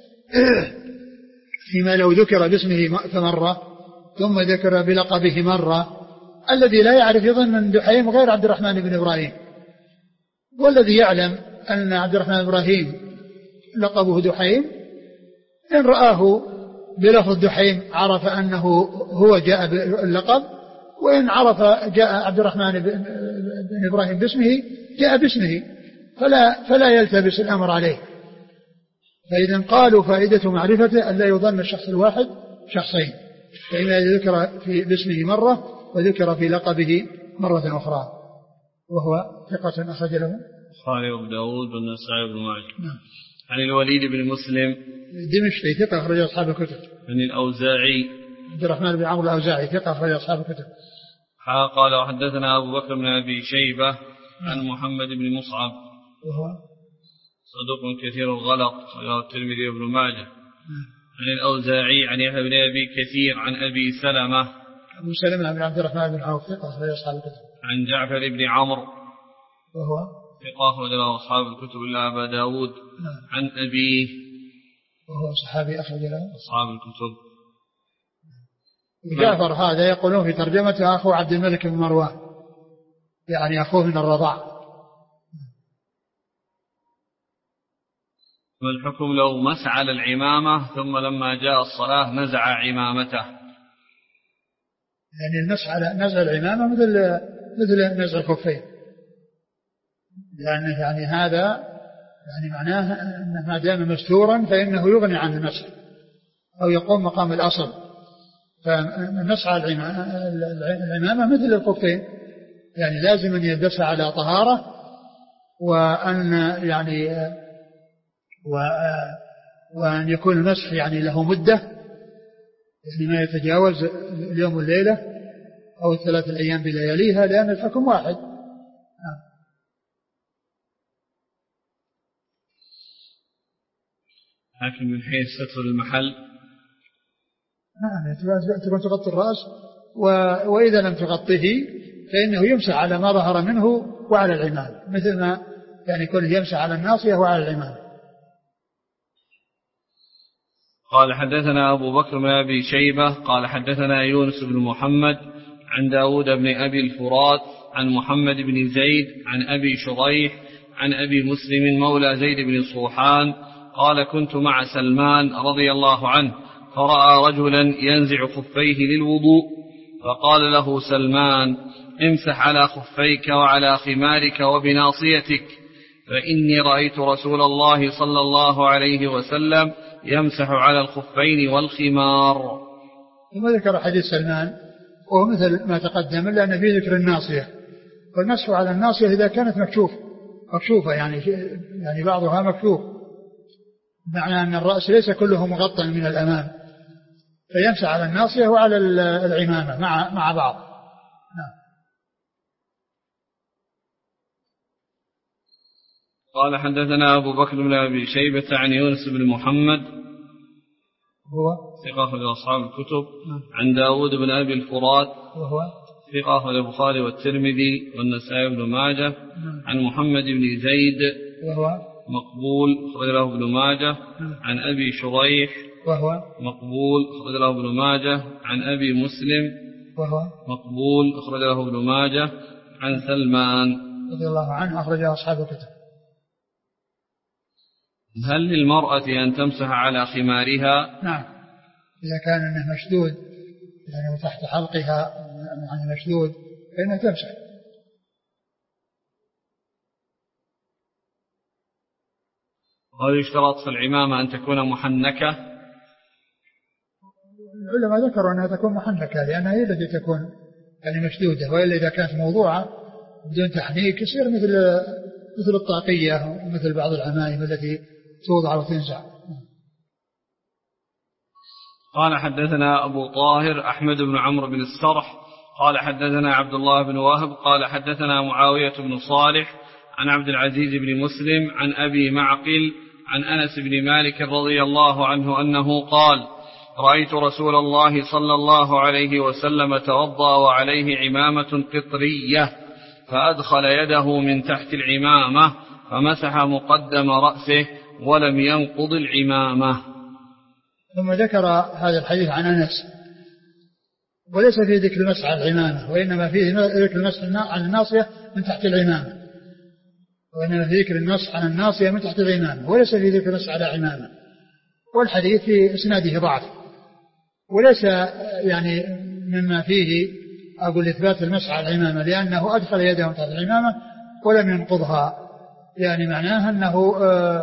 Speaker 2: فيما لو ذكر باسمه مرة ثم ذكر بلقبه مرة، الذي لا يعرف يظن أن دحيم غير عبد الرحمن بن إبراهيم، والذي يعلم أن عبد الرحمن بن إبراهيم لقبه دحيم إن رآه بلفظ دحيم عرف أنه هو جاء باللقب، وإن عرف جاء عبد الرحمن بن إبراهيم باسمه جاء باسمه، فلا يلتبس الأمر عليه. فإذا قالوا فائدة معرفته أن لا يظن الشخص الواحد شخصين، فإما ذكر باسمه مرة وذكر في لقبه مرة أخرى، وهو ثقة أخرج له
Speaker 1: البخاري وأبو داود والنسائي وابن ماجه.
Speaker 2: نعم.
Speaker 1: عن الوليد بن مسلم
Speaker 2: دمشقي ثقة أخرج أصحاب الكتب.
Speaker 1: عن الأوزاعي
Speaker 2: عبد الرحمن بن عمرو الأوزاعي ثقة أخرج أصحاب الكتب.
Speaker 1: قال وحدثنا أبو بكر بن أبي شيبة عن محمد بن مصعب
Speaker 2: وهو
Speaker 1: صدوق كثير الغلط، رواه الترمذي وابن ماجه. عن الأوزاعي عن يحيى بن أبي كثير عن أبي سلمة
Speaker 2: بن عبد الرحمن بن عوف ثقة أخرج أصحاب الكتب.
Speaker 1: عن جعفر بن عمرو
Speaker 2: وهو
Speaker 1: ثقة أخرج له أصحاب الكتب إلا أبا داود. عن أبيه
Speaker 2: وهو صحابي أخرج له
Speaker 1: أصحاب الكتب.
Speaker 2: جعفر هذا يقولون في ترجمته أخو عبد الملك بن مروان، يعني أخوه من الرضاع.
Speaker 1: والحكم لو مسح على العمامة ثم لما جاء الصلاة نزع عمامته.
Speaker 2: يعني المسح على نزع العمامة مثل نزع الخفين، لأن يعني هذا يعني معناه أن ما دام مستورا فإنه يغني عن المسح أو يقوم مقام الأصل. فالمسح على العمامة مثل الخفين، يعني لازم أن يلبس على طهارة، وأن يعني وأن يكون المسح يعني له مدة، يعني ما يتجاوز اليوم والليلة أو 3 أيام بلياليها، لأن الحكم واحد.
Speaker 1: لكن من حيث ستر المحل
Speaker 2: نعم تكون تغطي الرأس، وإذا لم تغطيه فإنه يمسح على ما ظهر منه وعلى العمامة، مثل ما يعني يكون يمسح على الناصية وعلى العمامة.
Speaker 1: قال حدثنا أبو بكر بن أبي شيبة قال حدثنا يونس بن محمد عن داود بن أبي الفرات عن محمد بن زيد عن أبي شريح عن أبي مسلم مولى زيد بن صوحان قال كنت مع سلمان رضي الله عنه فرأى رجلا ينزع خفيه للوضوء، فقال له سلمان امسح على خفيك وعلى خمارك وبناصيتك، فإني رأيت رسول الله صلى الله عليه وسلم يمسح على الخفين والخمار.
Speaker 2: ثم ذكر حديث سلمان وهو مثل ما تقدم، إلا أن فيه ذكر الناصية، والمسح على الناصية إذا كانت مكشوفة يعني بعضها مكشوف، معنى أن الرأس ليس كله مغطى من الأمام، فيمسح على الناصية وعلى العمامة مع بعض. نعم.
Speaker 1: قال حدثنا أبو بكر بن أبي شيبة عن يونس بن محمد
Speaker 2: هو
Speaker 1: ثقة أخرج أصحاب الكتب. عن داود بن أبي الفرات
Speaker 2: وهو
Speaker 1: ثقة أخرج البخاري والترمذي والنسائي بن ماجه. عن محمد بن زيد مقبول أخرج له ابن ماجه. عن أبي شريح
Speaker 2: وهو
Speaker 1: مقبول أخرج له ابن ماجه. عن أبي مسلم
Speaker 2: وهو
Speaker 1: مقبول أخرج له ابن ماجه. عن سلمان
Speaker 2: رضي الله عنه أخرجه أصحاب الكتب.
Speaker 1: هل للمرأة أن تمسح على خمارها؟
Speaker 2: نعم، إذا كان أنه مشدود يعني تحت حلقها يعني مشدود فإنها تمسح.
Speaker 1: هل يشترط في العمامة أن تكون محنكة؟
Speaker 2: العلماء ذكروا أنها تكون محنكة لأنها هي التي تكون يعني مشدودة، وإلا إذا كانت موضوعة بدون تحنيك يصير مثل الطاقية ومثل بعض العمائم التي توضع وتنزع.
Speaker 1: قال حدثنا أبو طاهر أحمد بن عمرو بن السرح قال حدثنا عبد الله بن وهب قال حدثنا معاوية بن صالح عن عبد العزيز بن مسلم عن أبي معقل عن أنس بن مالك رضي الله عنه أنه قال: رأيت رسول الله صلى الله عليه وسلم توضأ وعليه عمامة قطرية فأدخل يده من تحت العمامة فمسح مقدم رأسه ولم ينقض العمامة.
Speaker 2: ثم ذكر هذا الحديث عن أنس، وليس فيه ذكر المسح على العمامة، وإنما فيه ذكر المسح على الناصية من تحت العمامة، وإنما فيه ذكر المسح على الناصية من تحت العمامة، وليس فيه ذكر المسح على العمامة. والحديث في إسناده ضعف، وليس يعني مما فيه أقول إثبات المسح على العمامة، لأنه أدخل يده من تحت العمامة ولم ينقضها، يعني معناه أنه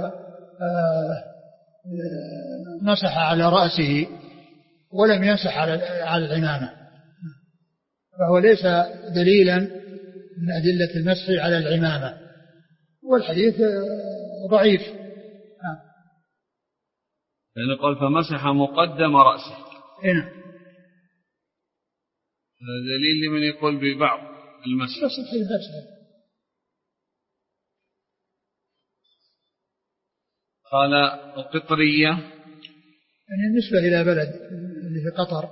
Speaker 2: مسح على رأسه ولم يمسح على العمامة، فهو ليس دليلا من أدلة المسح على العمامة، والحديث ضعيف.
Speaker 1: لأنه قال فمسح مقدم رأسه.
Speaker 2: هنا
Speaker 1: هذا دليل لمن يقول ببعض المسح. قال القطرية
Speaker 2: يعني بالنسبة إلى بلد اللي في قطر.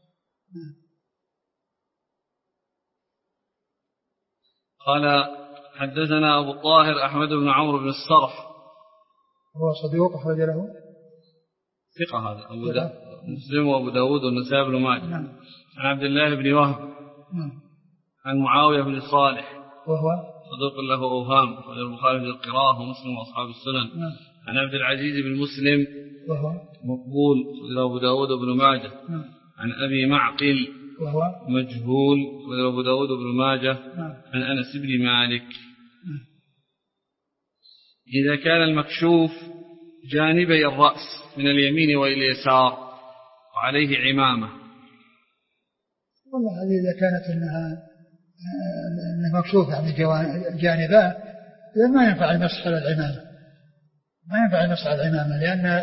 Speaker 1: قال حدثنا أبو طاهر أحمد بن عمرو بن السرح
Speaker 2: هو صدوق أخرج له
Speaker 1: ثقة هذا مسلم وأبو داود والنسائي بن ماجه. عن عبد الله بن وهب عن معاوية بن صالح
Speaker 2: وهو
Speaker 1: صدوق له أوهام أخرج البخاري في القراءة ومسلم وأصحاب السنن. عن عبد العزيز بن مسلم
Speaker 2: وهو
Speaker 1: مقبول أخرج أبو داود وابن ماجه. عن أبي معقل
Speaker 2: وهو
Speaker 1: مجهول أخرج أبو داود وابن ماجه. عن أنس بن مالك. إذا كان المكشوف جانبي الرأس من اليمين واليسار وعليه عمامة،
Speaker 2: والله هذه إذا كانت إنها مكشوف يعني جانبان إذا ما ينفع المسح على العمامة، ما ينفع المسح على العمامة،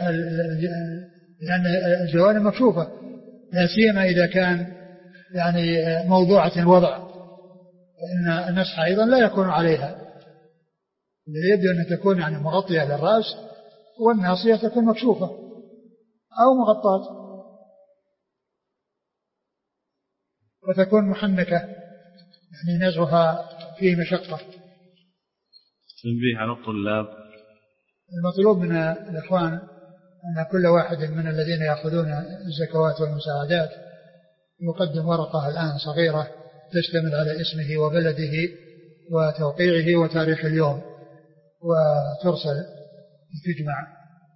Speaker 2: لأن الجوانب مكشوفة، لا سيما إذا كان يعني موضوعة الوضع، فإن المسح أيضا لا يكون عليها، يبدو أن تكون يعني مغطية للرأس والناصية تكون مكشوفة أو مغطاة وتكون محنكة، يعني نزعها فيه مشقة.
Speaker 1: تنبيه على الطلاب:
Speaker 2: المطلوب من الإخوان أن كل واحد من الذين يأخذون الزكوات والمساعدات يقدم ورقة الآن صغيرة تشتمل على اسمه وبلده وتوقيعه وتاريخ اليوم، وترسل تجمع.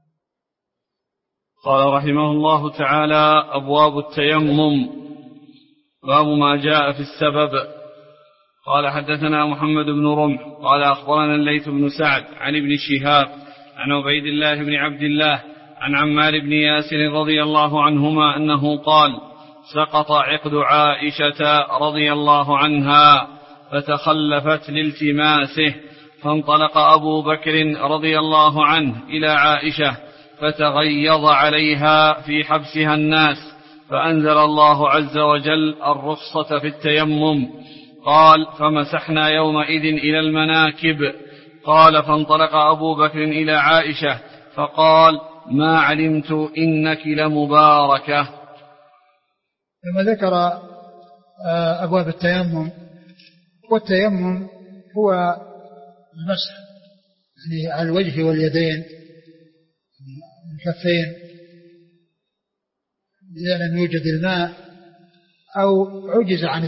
Speaker 1: قال رحمه الله تعالى: أبواب التيمم. باب ما جاء في السبب. قال حدثنا محمد بن رمح قال أخبرنا الليث بن سعد عن ابن شهاب عن عبيد الله بن عبد الله عن عمار بن ياسر رضي الله عنهما أنه قال: سقط عقد عائشة رضي الله عنها فتخلفت لالتماسه، فانطلق أبو بكر رضي الله عنه إلى عائشة فتغيظ عليها في حبسها الناس، فأنزل الله عز وجل الرخصة في التيمم. قال: فمسحنا يومئذ إلى المناكب. قال: فانطلق أبو بكر إلى عائشة فقال: ما علمت إنك لمباركة.
Speaker 2: لما ذكر أبواب التيمم، والتيمم هو المسح يعني على الوجه واليدين الكفين إذا لم يوجد الماء أو عجز عن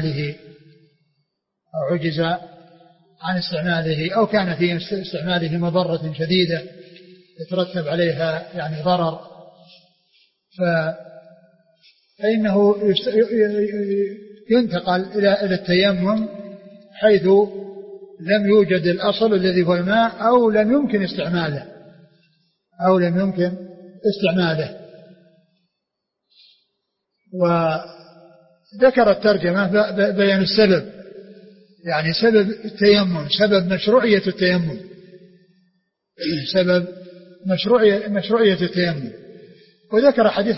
Speaker 2: استعماله أو كان في استعماله مضرة شديدة يترتب عليها يعني ضرر، فإنه ينتقل إلى التيمم حيث لم يوجد الأصل الذي هو الماء أو لم يمكن استعماله. وذكر الترجمة بيان السبب، يعني سبب التيمم، سبب مشروعية التيمم. وذكر حديث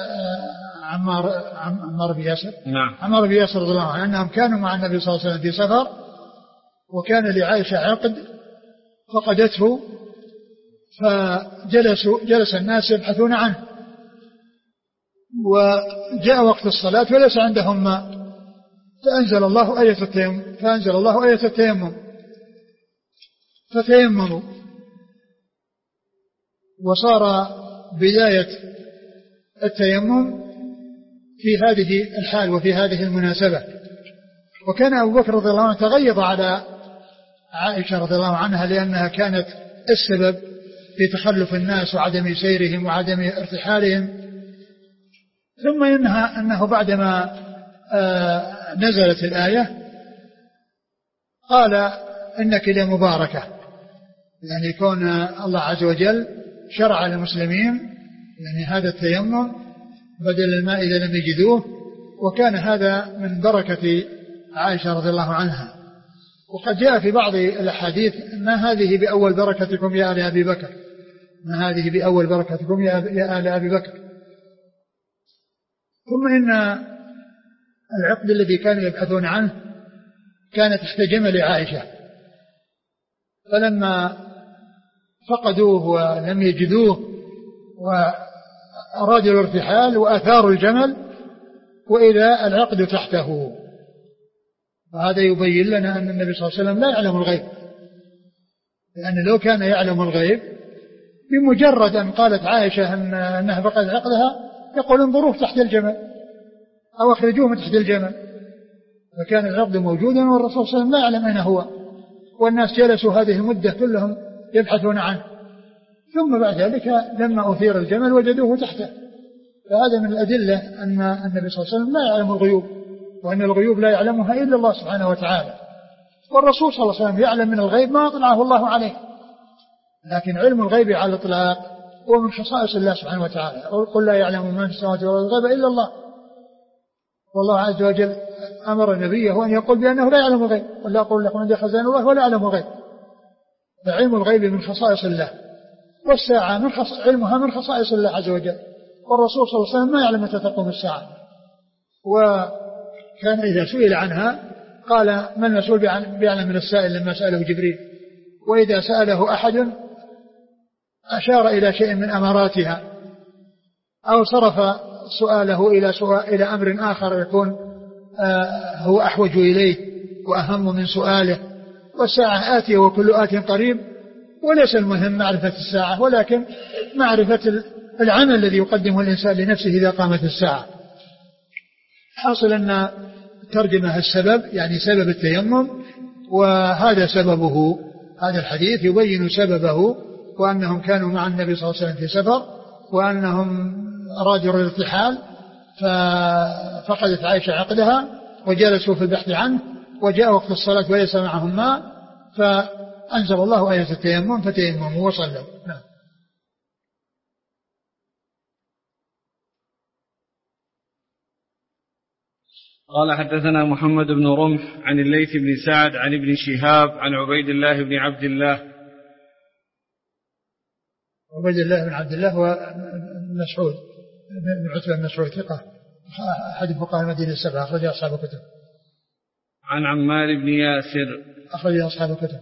Speaker 2: عمار بن ياسر، عمار بن ياسر رضي الله عنه أنهم كانوا مع النبي صلى الله عليه وسلم في سفر، وكان لعائشة عقد فقدته، فجلس الناس يبحثون عنه، وجاء وقت الصلاة وليس عندهم ماء، فأنزل الله آية التيمم فتيمموا، وصار بداية التيمم في هذه الحال وفي هذه المناسبة. وكان أبو بكر رضي الله عنه تغيظ على عائشة رضي الله عنها لأنها كانت السبب في تخلف الناس وعدم سيرهم وعدم ارتحالهم. ثم أنه بعدما نزلت الآية قال إنك لمباركة، يعني كون الله عز وجل شرع للمسلمين يعني هذا التيمم بدل الماء إذا لم يجدوه، وكان هذا من بركة عائشة رضي الله عنها. وقد جاء في بعض الأحاديث ما هذه بأول بركتكم يا آل أبي بكر، ما هذه بأول بركتكم يا آل أبي بكر. ثم إن العقد الذي كانوا يبحثون عنه كان تحت جمل عائشة، فلما فقدوه ولم يجدوه وأرادوا الارتحال وأثاروا الجمل وإذا العقد تحته. وهذا يبين لنا أن النبي صلى الله عليه وسلم لا يعلم الغيب، لأن لو كان يعلم الغيب بمجرد أن قالت عائشة أنها فقدت عقدها يقول انظروه تحت الجمل أو أخرجوه من تحت الجمل، فكان العقد موجودا والرسول صلى الله عليه وسلم لا يعلم أين هو، والناس جلسوا هذه المدة كلهم يبحثون عنه، ثم بعد ذلك لما أثير الجمل وجدوه تحته. فهذا من الأدلة أن النبي صلى الله عليه وسلم لا يعلم الغيوب، وأن الغيوب لا يعلمها إلا الله سبحانه وتعالى. والرسول صلى الله عليه وسلم يعلم من الغيب ما أطلعه الله عليه، لكن علم الغيب على الإطلاق هو من خصائص الله سبحانه وتعالى. قل لا يعلم من في السماوات والأرض الغيب إلا الله، والله عز وجل أمر نبيه أن يقول بأنه لا يعلم الغيب، ولا أقول لكم عندي خزائن الله ولا يعلم الغيب. فعلم الغيب من خصائص الله، والساعة علمها من خصائص الله عز وجل، والرسول صلى الله عليه وسلم ما يعلم متى تقوم الساعة. وكان إذا سئل عنها قال من المسؤول بيعلم من السائل لما سأله جبريل، وإذا سأله أحد أشار إلى شيء من أماراتها أو صرف سؤاله إلى أمر آخر يكون هو أحوج إليه وأهم من سؤاله. والساعة آتية وكل آت قريب، وليس المهم معرفة الساعة ولكن معرفة العمل الذي يقدمه الإنسان لنفسه إذا قامت الساعة. حاصل أن ترجمة السبب يعني سبب التيمم، وهذا سببه، هذا الحديث يبين سببه، وأنهم كانوا مع النبي صلى الله عليه وسلم في سفر، وأنهم أرادوا الارتحال ففقدت عائشة عقدها وجلسوا في البحث عنه، وجاء وقت الصلاة وليس معهم ماء، فأنزل الله آية التيمم فتيمموا وصلوا. نعم.
Speaker 1: قال حدثنا محمد بن رمح عن الليث بن سعد عن ابن شهاب عن عبيد الله بن عبد الله.
Speaker 2: عبيد الله بن عبد الله ومسعود بن عتبة بن مسعود ثقة أحد فقهاء المدينة السبعة أخرج أصحاب الكتب.
Speaker 1: عن عمار بن ياسر
Speaker 2: أخرج أصحاب الكتب.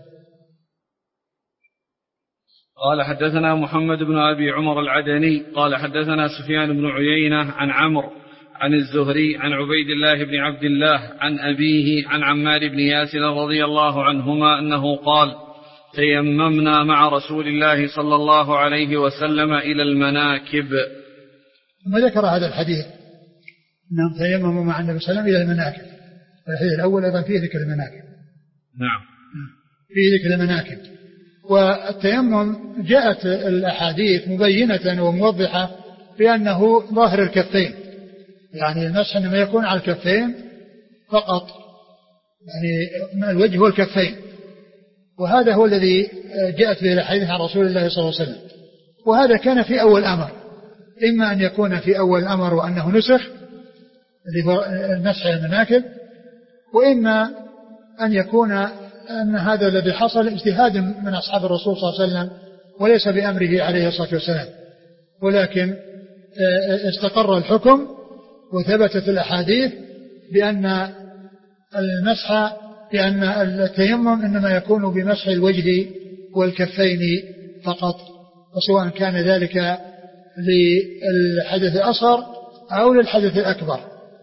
Speaker 1: قال حدثنا محمد بن أبي عمر العدني قال حدثنا سفيان بن عيينة عن عمرو عن الزهري عن عبيد الله بن عبد الله عن أبيه عن عمار بن ياسر رضي الله عنهما أنه قال تيممنا مع رسول الله صلى الله عليه وسلم إلى المناكب.
Speaker 2: ثم ذكر هذا الحديث أنهم تيمموا مع النبي صلى الله عليه وسلم إلى المناكب. الحديث الأول أيضا فيه ذكر المناكب.
Speaker 1: نعم
Speaker 2: فيه ذكر المناكب. والتيمم جاءت الأحاديث مبينة وموضحة بأنه ظاهر الكفين، يعني المسح إنما يكون على الكفين فقط، يعني الوجه والكفين، وهذا هو الذي جاءت به الأحاديث عن رسول الله صلى الله عليه وسلم. وهذا كان في أول أمر، إما أن يكون في أول الأمر وأنه نسخ اللي هو المسح المناكب، وإما أن يكون أن هذا الذي حصل اجتهاد من أصحاب الرسول صلى الله عليه وسلم وليس بأمره عليه الصلاة والسلام، ولكن استقر الحكم وثبتت الأحاديث بأن المسح، بأن التيمم إنما يكون بمسح الوجه والكفين فقط، وسواء كان ذلك للحدث الأصغر أو للحدث الأكبر.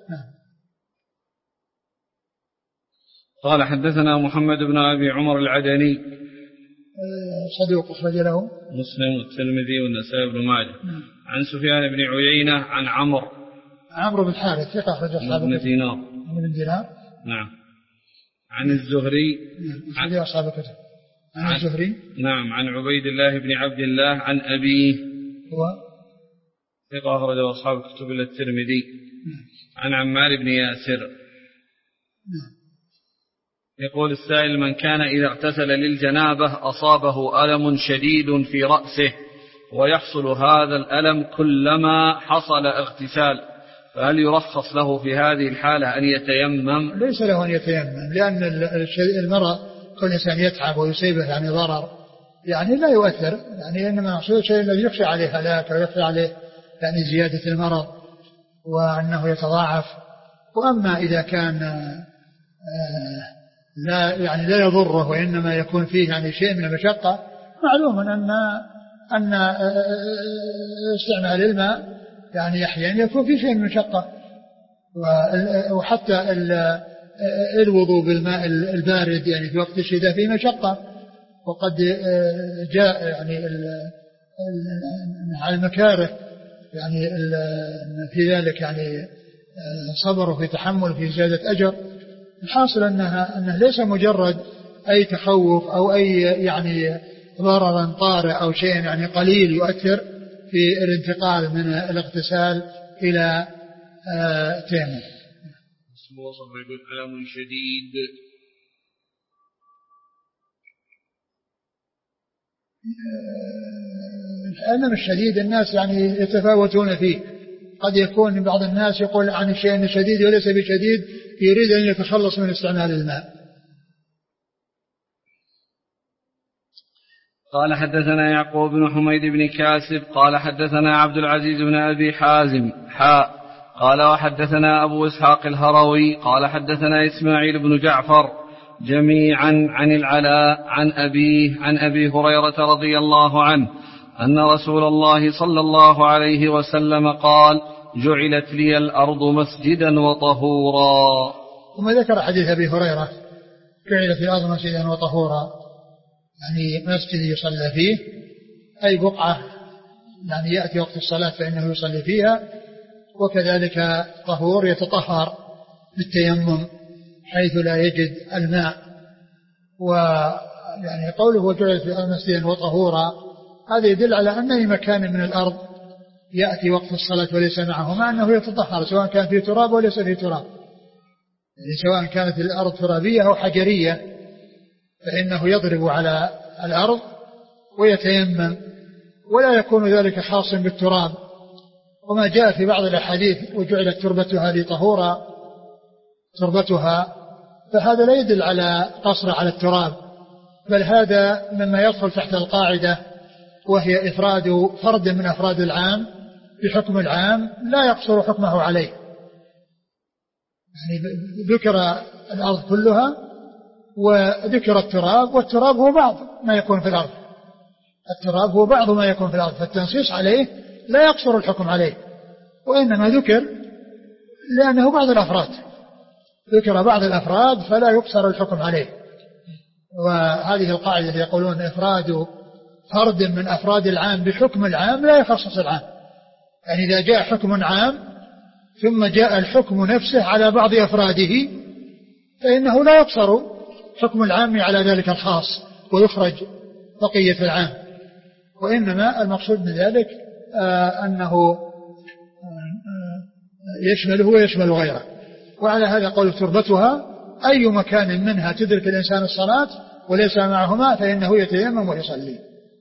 Speaker 1: قال حدثنا محمد بن أبي عمر العدني
Speaker 2: صدوق أخرج له
Speaker 1: مسلم والترمذي والنسائي بن ماجه. عن سفيان بن عيينة عن
Speaker 2: عمرو بن الحارث ثقة أخرج أصحاب
Speaker 1: بن دينار. نعم. عن الزهري
Speaker 2: عن أصحاب الكتب. عن الزهري
Speaker 1: نعم. عن عبيد الله بن عبد الله عن أبيه ثقة أخرج أصحاب الكتب إلى الترمذي. عن عمار بن ياسر. يقول السائل: من كان إذا اغتسل للجنابة أصابه ألم شديد في رأسه ويحصل هذا الألم كلما حصل اغتسال، فهل يرخص له في هذه الحالة أن يتيمم؟
Speaker 2: ليس له أن يتيمم، لأن المرض كل إنسان يتعب ويصيبه يعني ضرر يعني لا يؤثر، يعني إنما يحصل الشيء الذي يخشى عليه هلاك ويخشى عليه يعني زيادة المرض وأنه يتضاعف. وأما إذا كان لا يضره وإنما يكون فيه يعني شيء من المشقة، معلوم أن استعمال الماء يعني أحيانا يكون فيه شيء من المشقة، وحتى الوضوء بالماء البارد يعني في وقت الشتاء فيه مشقة. وقد جاء يعني على المكاره يعني في ذلك يعني صبر وفي تحمل في زيادة أجر. الحاصل أنه ليس مجرد أي تخوف أو أي يعني ضررا طارئ أو شيء يعني قليل يؤثر في الانتقال من الاغتسال إلى تيمم.
Speaker 1: وصف يقول ألم شديد.
Speaker 2: الألم الشديد الناس يعني يتفاوتون فيه، قد يكون بعض الناس يقول عن الشيء شديد وليس بشديد، يريد أن يتخلص من استعمال الماء.
Speaker 1: قال حدثنا يعقوب بن حميد بن كاسب قال حدثنا عبد العزيز بن أبي حازم قال وحدثنا أبو إسحاق الهروي قال حدثنا إسماعيل بن جعفر جميعا عن العلاء عن أبيه عن أبي هريرة رضي الله عنه أن رسول الله صلى الله عليه وسلم قال: جعلت لي الأرض مسجدا وطهورا.
Speaker 2: ثم ذكر حديث أبي هريرة: جعلت لي الأرض مسجدا وطهورا، يعني مسجد يصلى فيه، أي بقعة يعني يأتي وقت الصلاة فإنه يصلي فيها، وكذلك طهور يتطهر بالتيمم حيث لا يجد الماء. ويعني قوله وجعلت لي الأرض مسجدا وطهورا هذا يدل على أن أي مكان من الأرض يأتي وقت الصلاة وليس معه ماء أنه يتطهر، سواء كان فيه تراب وليس فيه تراب، يعني سواء كانت الأرض ترابية أو حجرية فإنه يضرب على الأرض ويتيمم، ولا يكون ذلك خاصا بالتراب. وما جاء في بعض الأحاديث وجعلت تربتها لطهورا تربتها، فهذا لا يدل على قصر على التراب، بل هذا مما يدخل تحت القاعدة، وهي إفراد فرد من أفراد العام بحكم العام لا يقصر حكمه عليه. يعني ذكر الأرض كلها وذكر التراب، والتراب هو بعض ما يكون في الأرض، التراب هو بعض ما يكون في الأرض، فالتنصيص عليه لا يقصر الحكم عليه، وإنما ذكر لأنه بعض الأفراد، ذكر بعض الأفراد فلا يقصر الحكم عليه. وهذه القاعدة يقولون إفراد فرد من أفراد العام بحكم العام لا يخصص العام. يعني إذا جاء حكم عام ثم جاء الحكم نفسه على بعض أفراده فإنه لا يقصر حكم العام على ذلك الخاص ويخرج بقية العام، وإنما المقصود من ذلك أنه يشمله ويشمل غيره. وعلى هذا قول تربتها أي مكان منها تدرك الإنسان الصلاة وليس معهما فإنه يتيمم ويصلي.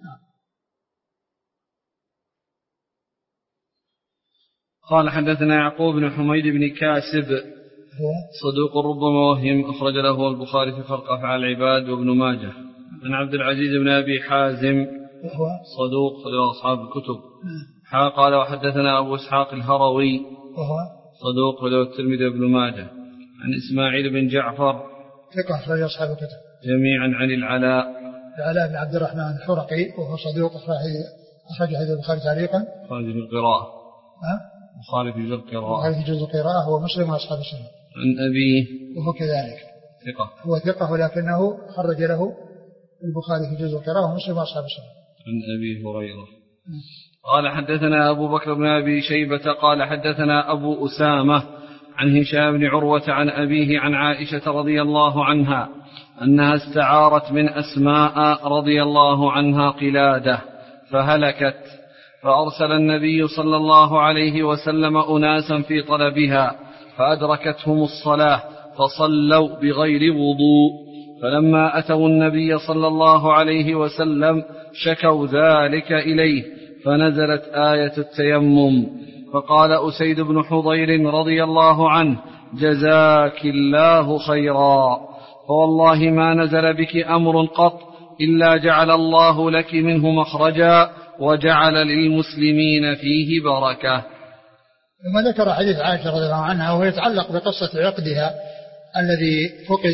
Speaker 1: قال حدثنا يعقوب بن حميد بن كاسب صدوق ربما وهم، أخرج له البخاري في خلق أفعال العباد وابن ماجه. عن عبد العزيز بن أبي حازم صدوق خرج أصحاب الكتب. قال وحدثنا أبو إسحاق الهروي صدوق خرج الترمذي وابن ماجه. عن إسماعيل بن جعفر
Speaker 2: ثقة خرج أصحاب الكتب
Speaker 1: جميعا. عن العلاء
Speaker 2: بن عبد الرحمن الحرقي وهو صدوق أخرج حديث البخاري تعليقا
Speaker 1: خارج من القراءة خارج في جزء القراءة
Speaker 2: هو مسلم وأصحاب السنة.
Speaker 1: عن أبيه
Speaker 2: وهو كذلك
Speaker 1: ثقة،
Speaker 2: هو ثقة ولكنه خرج له البخاري في جزء القراءة ومسلم وأصحاب السنة.
Speaker 1: عن أبي هريرة قال حدثنا أبو بكر بن أبي شيبة قال حدثنا أبو أسامة عن هشام بن عروة عن أبيه عن عائشة رضي الله عنها أنها استعارت من أسماء رضي الله عنها قلادة فهلكت، فأرسل النبي صلى الله عليه وسلم أناسا في طلبها فأدركتهم الصلاة فصلوا بغير وضوء، فلما أتوا النبي صلى الله عليه وسلم شكوا ذلك إليه فنزلت آية التيمم، فقال أسيد بن حضير رضي الله عنه جزاك الله خيرا، فوالله ما نزل بك أمر قط إلا جعل الله لك منه مخرجا وجعل للمسلمين فيه بركة.
Speaker 2: ثم ذكر حديث عائشة رضي الله عنها وهو يتعلق بقصة عقدها الذي فقد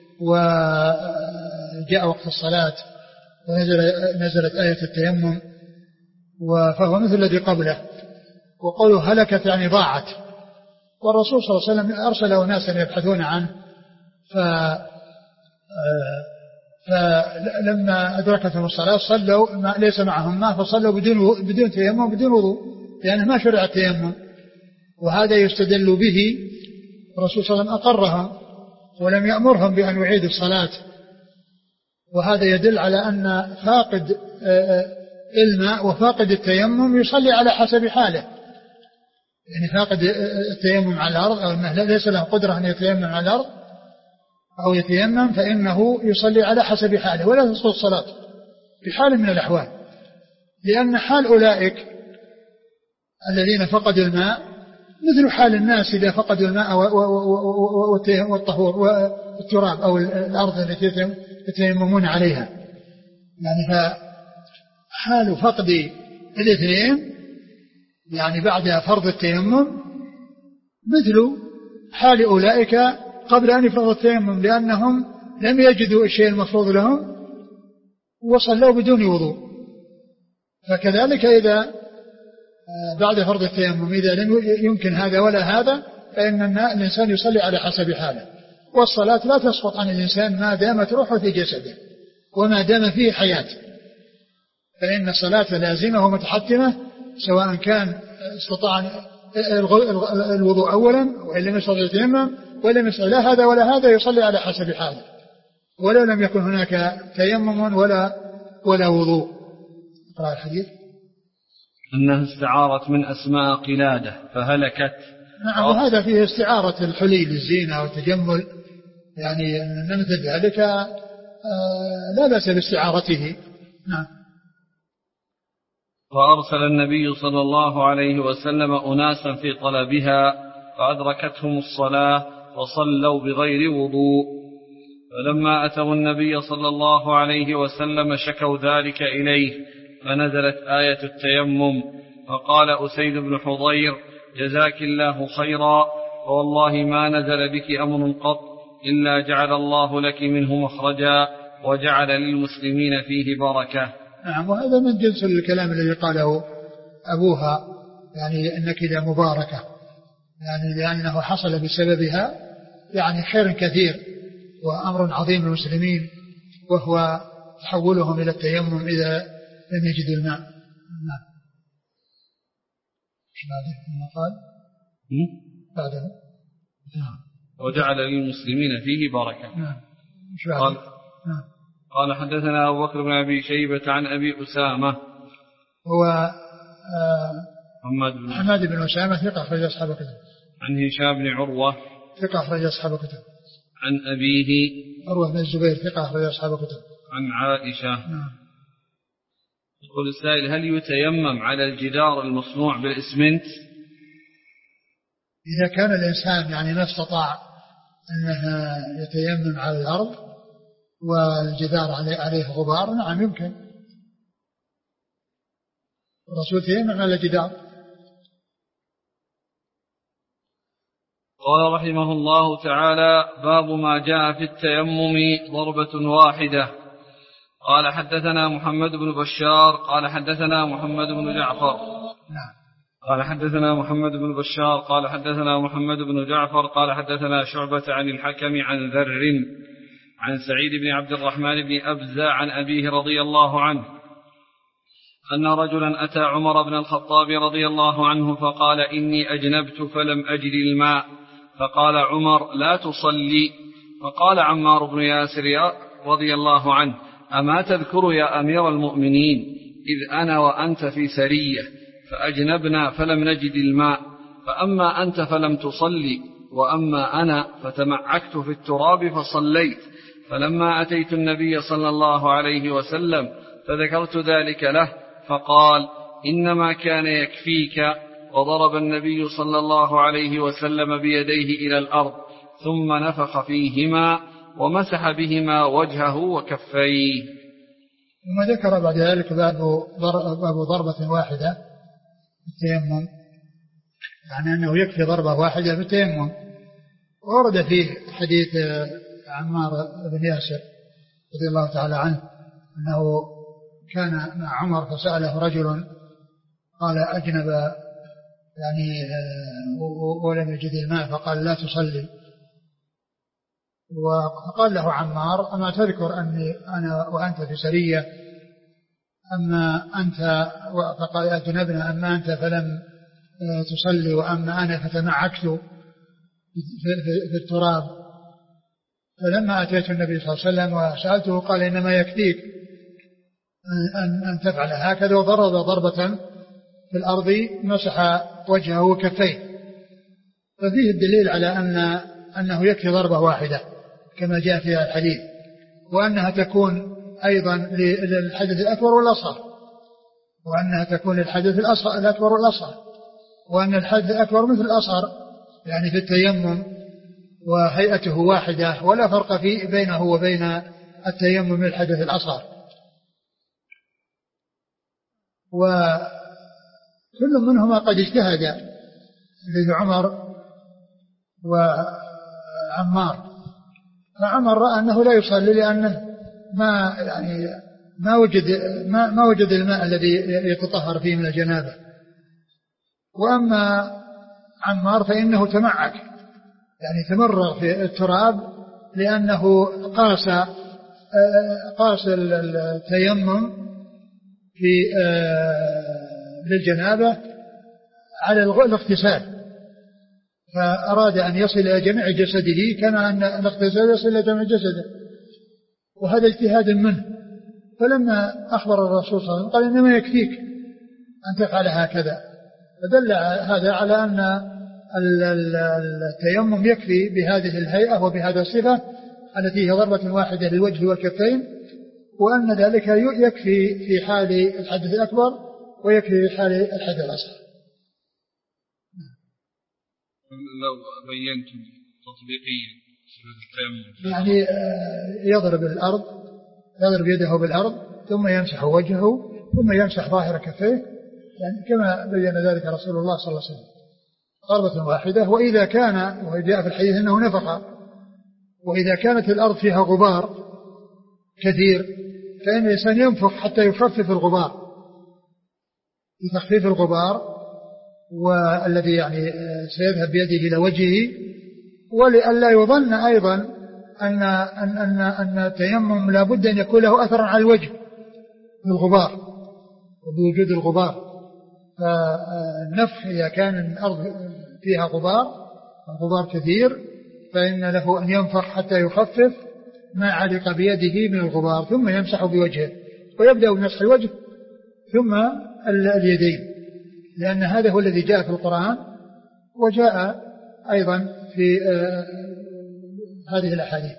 Speaker 2: وجاء وقت الصلاة ونزلت آية التيمم، فهو مثل الذي قبله. وقوله هلكت يعني ضاعت، والرسول صلى الله عليه وسلم أرسل أناسا يبحثون عنه فلما أدركتهم الصلاة صلوا ليس معهم ماء فصلوا بدون تيمم بدون وضوء، لأنه ما شرع التيمم، وهذا يستدل به الرسول صلى الله عليه وسلم أقرهم ولم يأمرهم بأن يعيدوا الصلاة، وهذا يدل على أن فاقد الماء وفاقد التيمم يصلي على حسب حاله. يعني فاقد التيمم على الأرض أو أنه ليس له قدرة أن يتيمم على الأرض أو يتيمم فإنه يصلي على حسب حاله ولا تسقط الصلاة في حال من الأحوال، لأن حال أولئك الذين فقدوا الماء مثل حال الناس إذا فقدوا الماء والطهور والتراب أو الأرض التي يتيممون عليها. يعني فحال فقد الاثنين يعني بعد فرض التيمم مثل حال أولئك قبل أن يفرض التيمم، لأنهم لم يجدوا الشيء المفروض لهم وصلوا بدون وضوء. فكذلك إذا بعد فرض التيمم إذا لم يمكن هذا ولا هذا فإن الإنسان يصلي على حسب حاله، والصلاة لا تسقط عن الإنسان ما دامت روحه في جسده وما دام فيه حياة، فإن الصلاة لازمة ومتحتمة سواء كان استطاع الوضوء أولا وإن يصلي التيمم ولم يصلي لا هذا ولا هذا يصلي على حسب حاله ولو لم يكن هناك تيمم ولا وضوء. اقرأ الحديث.
Speaker 1: أنها استعارت من أسماء قلادة فهلكت.
Speaker 2: نعم، وهذا فيه استعارة الحلي للزينة والتجمل، يعني أن مثل ذلك لا بأس باستعارته. نعم.
Speaker 1: وأرسل النبي صلى الله عليه وسلم أناسا في طلبها فأدركتهم الصلاة وصلوا بغير وضوء، فلما أتوا النبي صلى الله عليه وسلم شكوا ذلك إليه فنزلت آية التيمم، فقال أسيد بن حضير جزاك الله خيرا، فوالله ما نزل بك أمر قط إلا جعل الله لك منه مخرجا وجعل للمسلمين فيه بركة.
Speaker 2: نعم، وهذا من جنس الكلام الذي قاله أبوها، يعني أنك إذا مباركة، يعني لأنه حصل بسببها يعني خير كثير وأمر عظيم للمسلمين وهو تحولهم إلى التيمم إذا لم يجدوا الماء. نعم. ما قال بعده
Speaker 1: وجعل للمسلمين فيه بركة.
Speaker 2: نعم.
Speaker 1: قال حدثنا أبو بكر بن أبي شيبة عن أبي أسامة
Speaker 2: هو
Speaker 1: حماد
Speaker 2: بن أسامة ثقة أخرج أصحاب الكتب.
Speaker 1: عن هشام بن عروة
Speaker 2: ثقة أخرج أصحاب الكتب.
Speaker 1: عن أبيه
Speaker 2: عروة بن الزبير ثقة أخرج أصحاب الكتب.
Speaker 1: عن عائشة.
Speaker 2: نعم.
Speaker 1: يقول السائل: هل يتيمم على الجدار المصنوع بالإسمنت؟
Speaker 2: إذا كان الإنسان يعني ما استطاع أنه يتيمم على الأرض والجدار عليه غبار، نعم يمكن. الرسول تيمم على الجدار.
Speaker 1: قال رحمه الله تعالى: باب ما جاء في التيمم ضربة واحدة. قال حدثنا محمد بن بشار قال حدثنا محمد بن جعفر قال حدثنا محمد بن بشار قال حدثنا محمد بن جعفر قال حدثنا شعبة عن الحكم عن ذر عن سعيد بن عبد الرحمن بن أبزة عن أبيه رضي الله عنه أن رجلا أتى عمر بن الخطاب رضي الله عنه فقال: إني أجنبت فلم أجد الماء. فقال عمر: لا تصلي. فقال عمار بن ياسر رضي الله عنه: أما تذكر يا أمير المؤمنين إذ أنا وأنت في سرية فأجنبنا فلم نجد الماء، فأما أنت فلم تصلي وأما أنا فتمعكت في التراب فصليت. فلما أتيت النبي صلى الله عليه وسلم فذكرت ذلك له فقال: إنما كان يكفيك. وضرب النبي صلى الله عليه وسلم بيديه إلى الأرض ثم نفخ فيهما ومسح بهما وجهه وكفيه.
Speaker 2: ثم ذكر بعد ذلك باب ضربة واحدة بالتيمم، يعني أنه يكفي ضربة واحدة بالتيمم. ورد فيه حديث عمار بن ياسر رضي الله تعالى عنه أنه كان مع عمر فسأله رجل قال: أجنب يعني ولم يجد الماء، فقال: لا تصلي. وقال له عمار: أما تذكر أني أنا وأنت في سرية، أما أنت فقال: أجنبنا، أما أنت فلم تصلي وأما أنا فتمعكت في التراب. فلما أتيت النبي صلى الله عليه وسلم وسألته قال: إنما يكفيك أن تفعل هكذا، وضرب ضربة في الأرض مسح وجهه وكفيه. ففيه الدليل على أنه يكفي ضربة واحدة كما جاء في الحديث، وأنها تكون أيضا للحدث الأكبر والأصغر، وأنها تكون للحدث الأكبر والأصغر، وأن الحدث الأكبر مثل الأصغر يعني في التيمم وهيئته واحدة ولا فرق بينه وبين التيمم للحدث الأصغر. وكل منهما قد اجتهد لعمر وعمار، فعمر رأى أنه لا يصلي لأنه ما وجد الماء الذي يتطهر فيه من الجنابة. وأما عمار فإنه تمعك، يعني تمرغ في التراب، لأنه قاس التيمم في للجنابة على الاغتسال، فأراد أن يصل إلى جميع جسده كما أن الاغتسال يصل إلى جميع جسده، وهذا اجتهاد منه. فلما أخبر الرسول صلى الله عليه وسلم قال: إنما يكفيك أن تفعل هكذا، فدل هذا على أن التيمم يكفي بهذه الهيئة وبهذا الصفة التي هي ضربة واحدة للوجه والكفين، وأن ذلك يكفي في حال الحدث الأكبر ويكفي في حال الحدث الأصغر.
Speaker 1: لو بينتم تطبيقيا
Speaker 2: يعني يضرب يده بالأرض ثم يمسح وجهه ثم يمسح ظاهر كفيه، يعني كما بين ذلك رسول الله صلى الله عليه وسلم، ضربة واحدة. وإذا كان، وجاء في الحديث أنه نفخ، وإذا كانت الأرض فيها غبار كثير فإن الإنسان ينفخ حتى يخفف الغبار، لتخفيف الغبار والذي يعني سيذهب بيده إلى وجهه، ولئلا يظن أيضا أن التيمم لا بد أن يكون له أثر على الوجه بالغبار وبوجود الغبار. فالنفخ إذا كان الأرض فيها غبار كثير فإن له أن ينفخ حتى يخفف ما علق بيده من الغبار ثم يمسح بوجهه، ويبدأ بمسح الوجه ثم اليدين، لأن هذا هو الذي جاء في القرآن وجاء أيضا في هذه الأحاديث.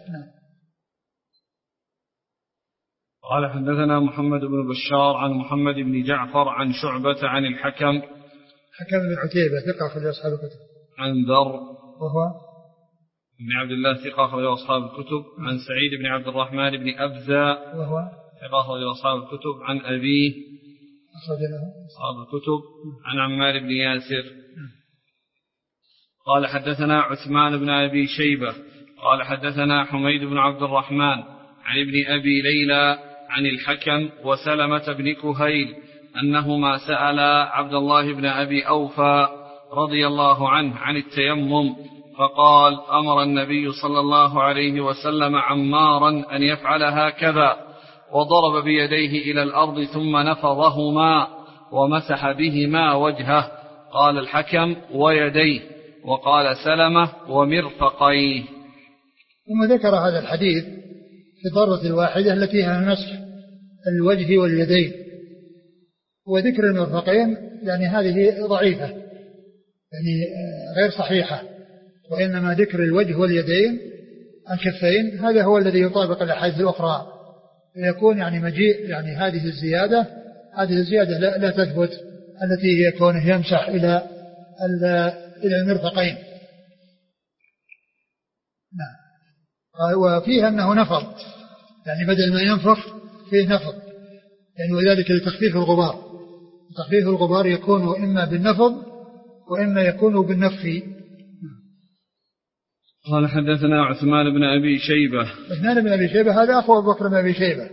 Speaker 1: قال حدثنا محمد بن بشار عن محمد بن جعفر عن شعبة عن الحكم
Speaker 2: بن عتيبة ثقة أخرج أصحاب الكتب.
Speaker 1: عن ذر
Speaker 2: وهو
Speaker 1: بن عبد الله ثقة أخرج أصحاب الكتب. عن سعيد بن عبد الرحمن بن أبزة
Speaker 2: وهو
Speaker 1: ثقة أخرج أصحاب الكتب. عن أبيه
Speaker 2: أخرج له
Speaker 1: أصحاب الكتب. عن عمار بن ياسر. قال حدثنا عثمان بن أبي شيبة قال حدثنا حميد بن عبد الرحمن عن ابن أبي ليلى عن الحكم وسلمة بن كهيل أنهما سألا عبد الله بن أبي أوفى رضي الله عنه عن التيمم، فقال أمر النبي صلى الله عليه وسلم عمارا أن يفعل هكذا، وضرب بيديه إلى الأرض ثم نفضهما ومسح بهما وجهه. قال الحكم ويديه، وقال سلمة ومرفقيه.
Speaker 2: ثم ذكر هذا الحديث في الضربة الواحدة التي فيها مسح الوجه واليدين، وذكر المرفقين يعني هذه ضعيفة يعني غير صحيحة، وإنما ذكر الوجه واليدين الكفين هذا هو الذي يطابق الأحاديث الأخرى، يكون يعني مجيء يعني هذه الزيادة لا تثبت، التي هي كونه يمسح إلى المرفقين. نعم. وفيه أنه نفض، يعني بدل ما ينفخ فيه نفض، يعني وذلك لتخفيف الغبار. تخفيف الغبار يكون إما بالنفض وإما يكون بالنفخ.
Speaker 1: قال حدثنا عثمان بن أبي شيبة
Speaker 2: هذا أخو أبو بكر بن أبي شيبة،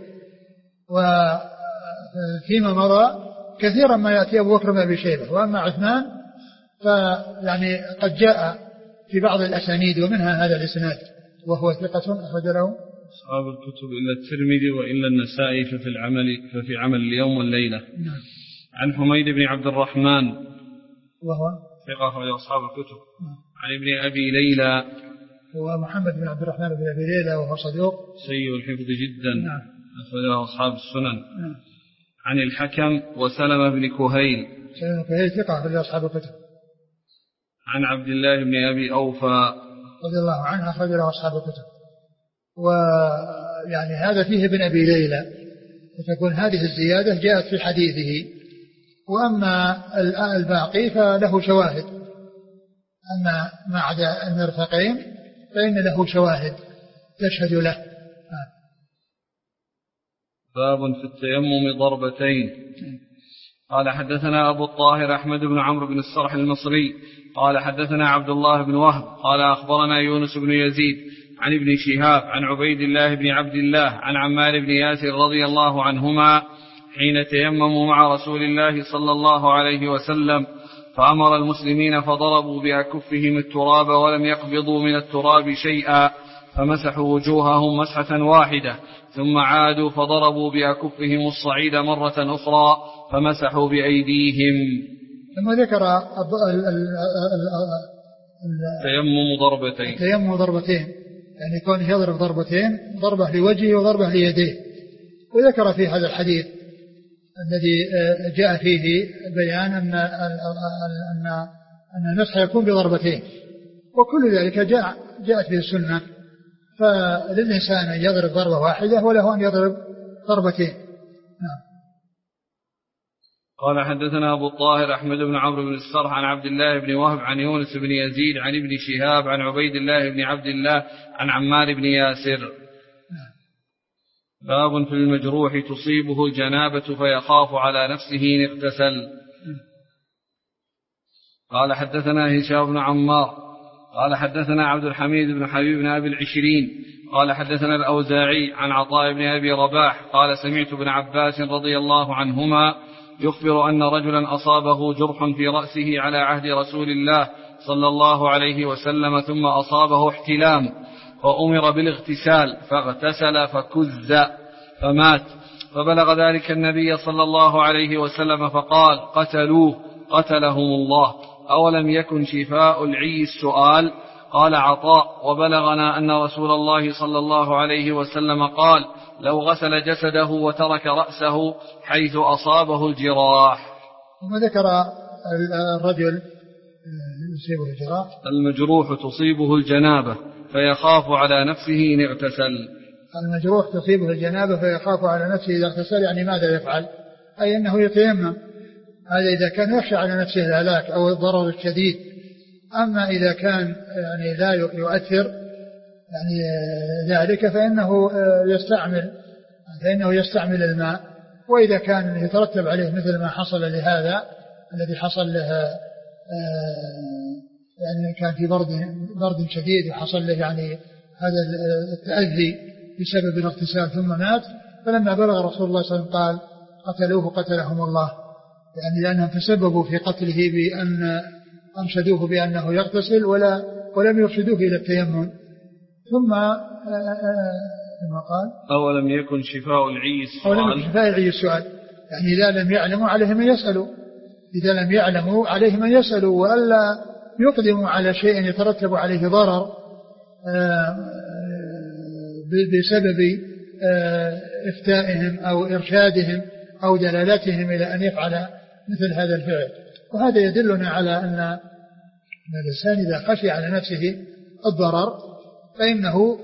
Speaker 2: وفيما مضى كثيرا ما يأتي أبو بكر بن أبي شيبة، وأما عثمان فيعني قد جاء في بعض الأسانيد ومنها هذا الإسناد، وهو ثقة أخرج له
Speaker 1: أصحاب الكتب إلا الترمذي وإلا النسائي ففي عمل اليوم والليلة.
Speaker 2: نعم.
Speaker 1: عن حميد بن عبد الرحمن
Speaker 2: وهو
Speaker 1: ثقة أخرج أصحاب الكتب. عن ابن أبي ليلى
Speaker 2: هو محمد بن عبد الرحمن بن أبي ليلى وهو صدوق
Speaker 1: سيء الحفظ جدا.
Speaker 2: نعم.
Speaker 1: أخرجه أصحاب السنن.
Speaker 2: نعم.
Speaker 1: عن الحكم وسلمة بن كهيل
Speaker 2: ثقة أخرج أصحاب الكتب.
Speaker 1: عن عبد الله بن أبي أوفى
Speaker 2: رضي الله عنه أخرج له أصحاب الكتب. ويعني هذا فيه ابن أبي ليلى، وتكون هذه الزيادة جاءت في حديثه، وأما الباقي فله شواهد، أما ما عدا المرفقين فإن له شواهد تشهد له.
Speaker 1: باب في التيمم ضربتين. قال حدثنا أبو الطاهر أحمد بن عمرو بن الصرح المصري قال حدثنا عبد الله بن وهب قال أخبرنا يونس بن يزيد عن ابن شهاب عن عبيد الله بن عبد الله عن عمار بن ياسر رضي الله عنهما حين تيمموا مع رسول الله صلى الله عليه وسلم، فأمر المسلمين فضربوا بأكفهم التراب ولم يقبضوا من التراب شيئا، فمسحوا وجوههم مسحة واحدة، ثم عادوا فضربوا بأكفهم الصعيد مرة أخرى فمسحوا بأيديهم.
Speaker 2: ثم ذكر تيمم ضربتين، يعني يكون يضرب ضربتين، ضربة لوجهه وضربة ليديه. وذكر في هذا الحديث الذي جاء فيه بيان أن المسح يكون بضربتين، وكل ذلك جاءت به السنة، فللإنسان أن يضرب ضربة واحدة وله أن يضرب ضربتين. نعم.
Speaker 1: قال حدثنا أبو الطاهر أحمد بن عمرو بن الصرح عن عبد الله بن وهب عن يونس بن يزيد عن ابن شهاب عن عبيد الله بن عبد الله عن عمار بن ياسر. باب في المجروح تصيبه الجنابة فيخاف على نفسه إن اغتسل. قال حدثنا هشام بن عمار قال حدثنا عبد الحميد بن حبيب بن أبي العشرين قال حدثنا الأوزاعي عن عطاء بن أبي رباح قال سمعت ابن عباس رضي الله عنهما يخبر أن رجلا أصابه جرح في رأسه على عهد رسول الله صلى الله عليه وسلم ثم أصابه احتلام، وأمر بالاغتسال فاغتسل فكز فمات، فبلغ ذلك النبي صلى الله عليه وسلم فقال قتلوه قتلهم الله. أولم يكن شفاء العي السؤال؟ قال عطاء: وبلغنا أن رسول الله صلى الله عليه وسلم قال: لو غسل جسده وترك رأسه حيث أصابه الجراح.
Speaker 2: ثم ذكر الرجل يصيبه الجراح
Speaker 1: المجروح تصيبه الجنابة فيخاف على نفسه إن اغتسل.
Speaker 2: المجروح تصيبه الجنابة فيخاف على نفسه إذا اغتسل، يعني ماذا يفعل؟ أي أنه يتيمم، هذا إذا كان يخشى على نفسه الهلاك أو الضرر الشديد. أما إذا كان يعني لا يؤثر يعني ذلك فإنه يستعمل الماء، وإذا كان يترتب عليه مثل ما حصل لهذا الذي حصل له يعني كان في برد شديد وحصل له يعني هذا التأذي بسبب الاغتسال ثم مات، فلما بلغ رسول الله صلى الله عليه وسلم قال قتلوه قتلهم الله، يعني لأنهم تسببوا في قتله بأن أرشدوه بأنه يغتسل ولم يرشدوه إلى التيمم. ثم قال
Speaker 1: أولم يكن شفاء العي السؤال،
Speaker 2: يعني إذا لم يعلموا عليه من يسألوا وألا يقدموا على شيء يترتب عليه ضرر بسبب إفتائهم أو إرشادهم أو دلالتهم إلى أن يفعل مثل هذا الفعل. وهذا يدلنا على أن الإنسان إذا خشي على نفسه الضرر فإنه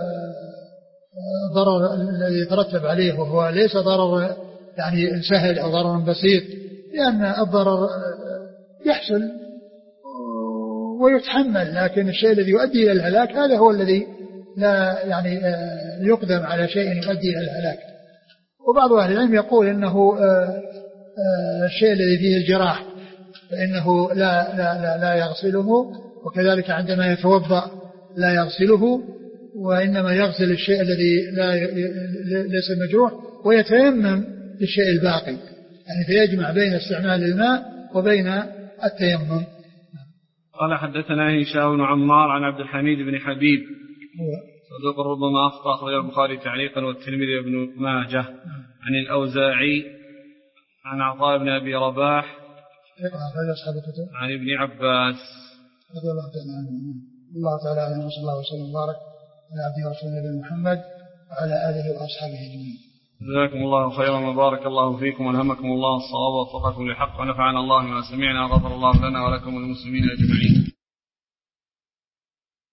Speaker 2: ضرر الذي يترتب عليه وهو ليس ضرر يعني سهل أو ضرر بسيط، لأن الضرر يحصل ويتحمل، لكن الشيء الذي يؤدي إلى الهلاك هذا هو الذي لا يعني يقدم على شيء يؤدي إلى الهلاك. وبعض أهل العلم يقول إنه الشيء الذي فيه الجراح فإنه لا يغسله، وكذلك عندما يتوضأ لا يغسله، وإنما يغسل الشيء الذي ليس مجروح ويتيمم للشيء الباقي، يعني فيجمع بين استعمال الماء وبين التيمم.
Speaker 1: قال حدثنا هشام بن عمار عن عبد الحميد بن حبيب صدوق ربما أخطأ، أخرجه البخاري تعليقا والترمذي وابن ماجه عن الأوزاعي عن عطاء بن أبي رباح عن ابن عباس
Speaker 2: رضي الله تعالى عنه. الله تعالى عنه وصلى الله وسلم وبارك على عبده ورسوله نبينا محمد وعلى آله وأصحابه أجمعين.
Speaker 1: جزاكم الله خيرا وبارك الله فيكم والهمكم الله الصواب ووفقكم للحق ونفعنا الله ما سمعنا وغفر الله لنا ولكم وللمسلمين أجمعين.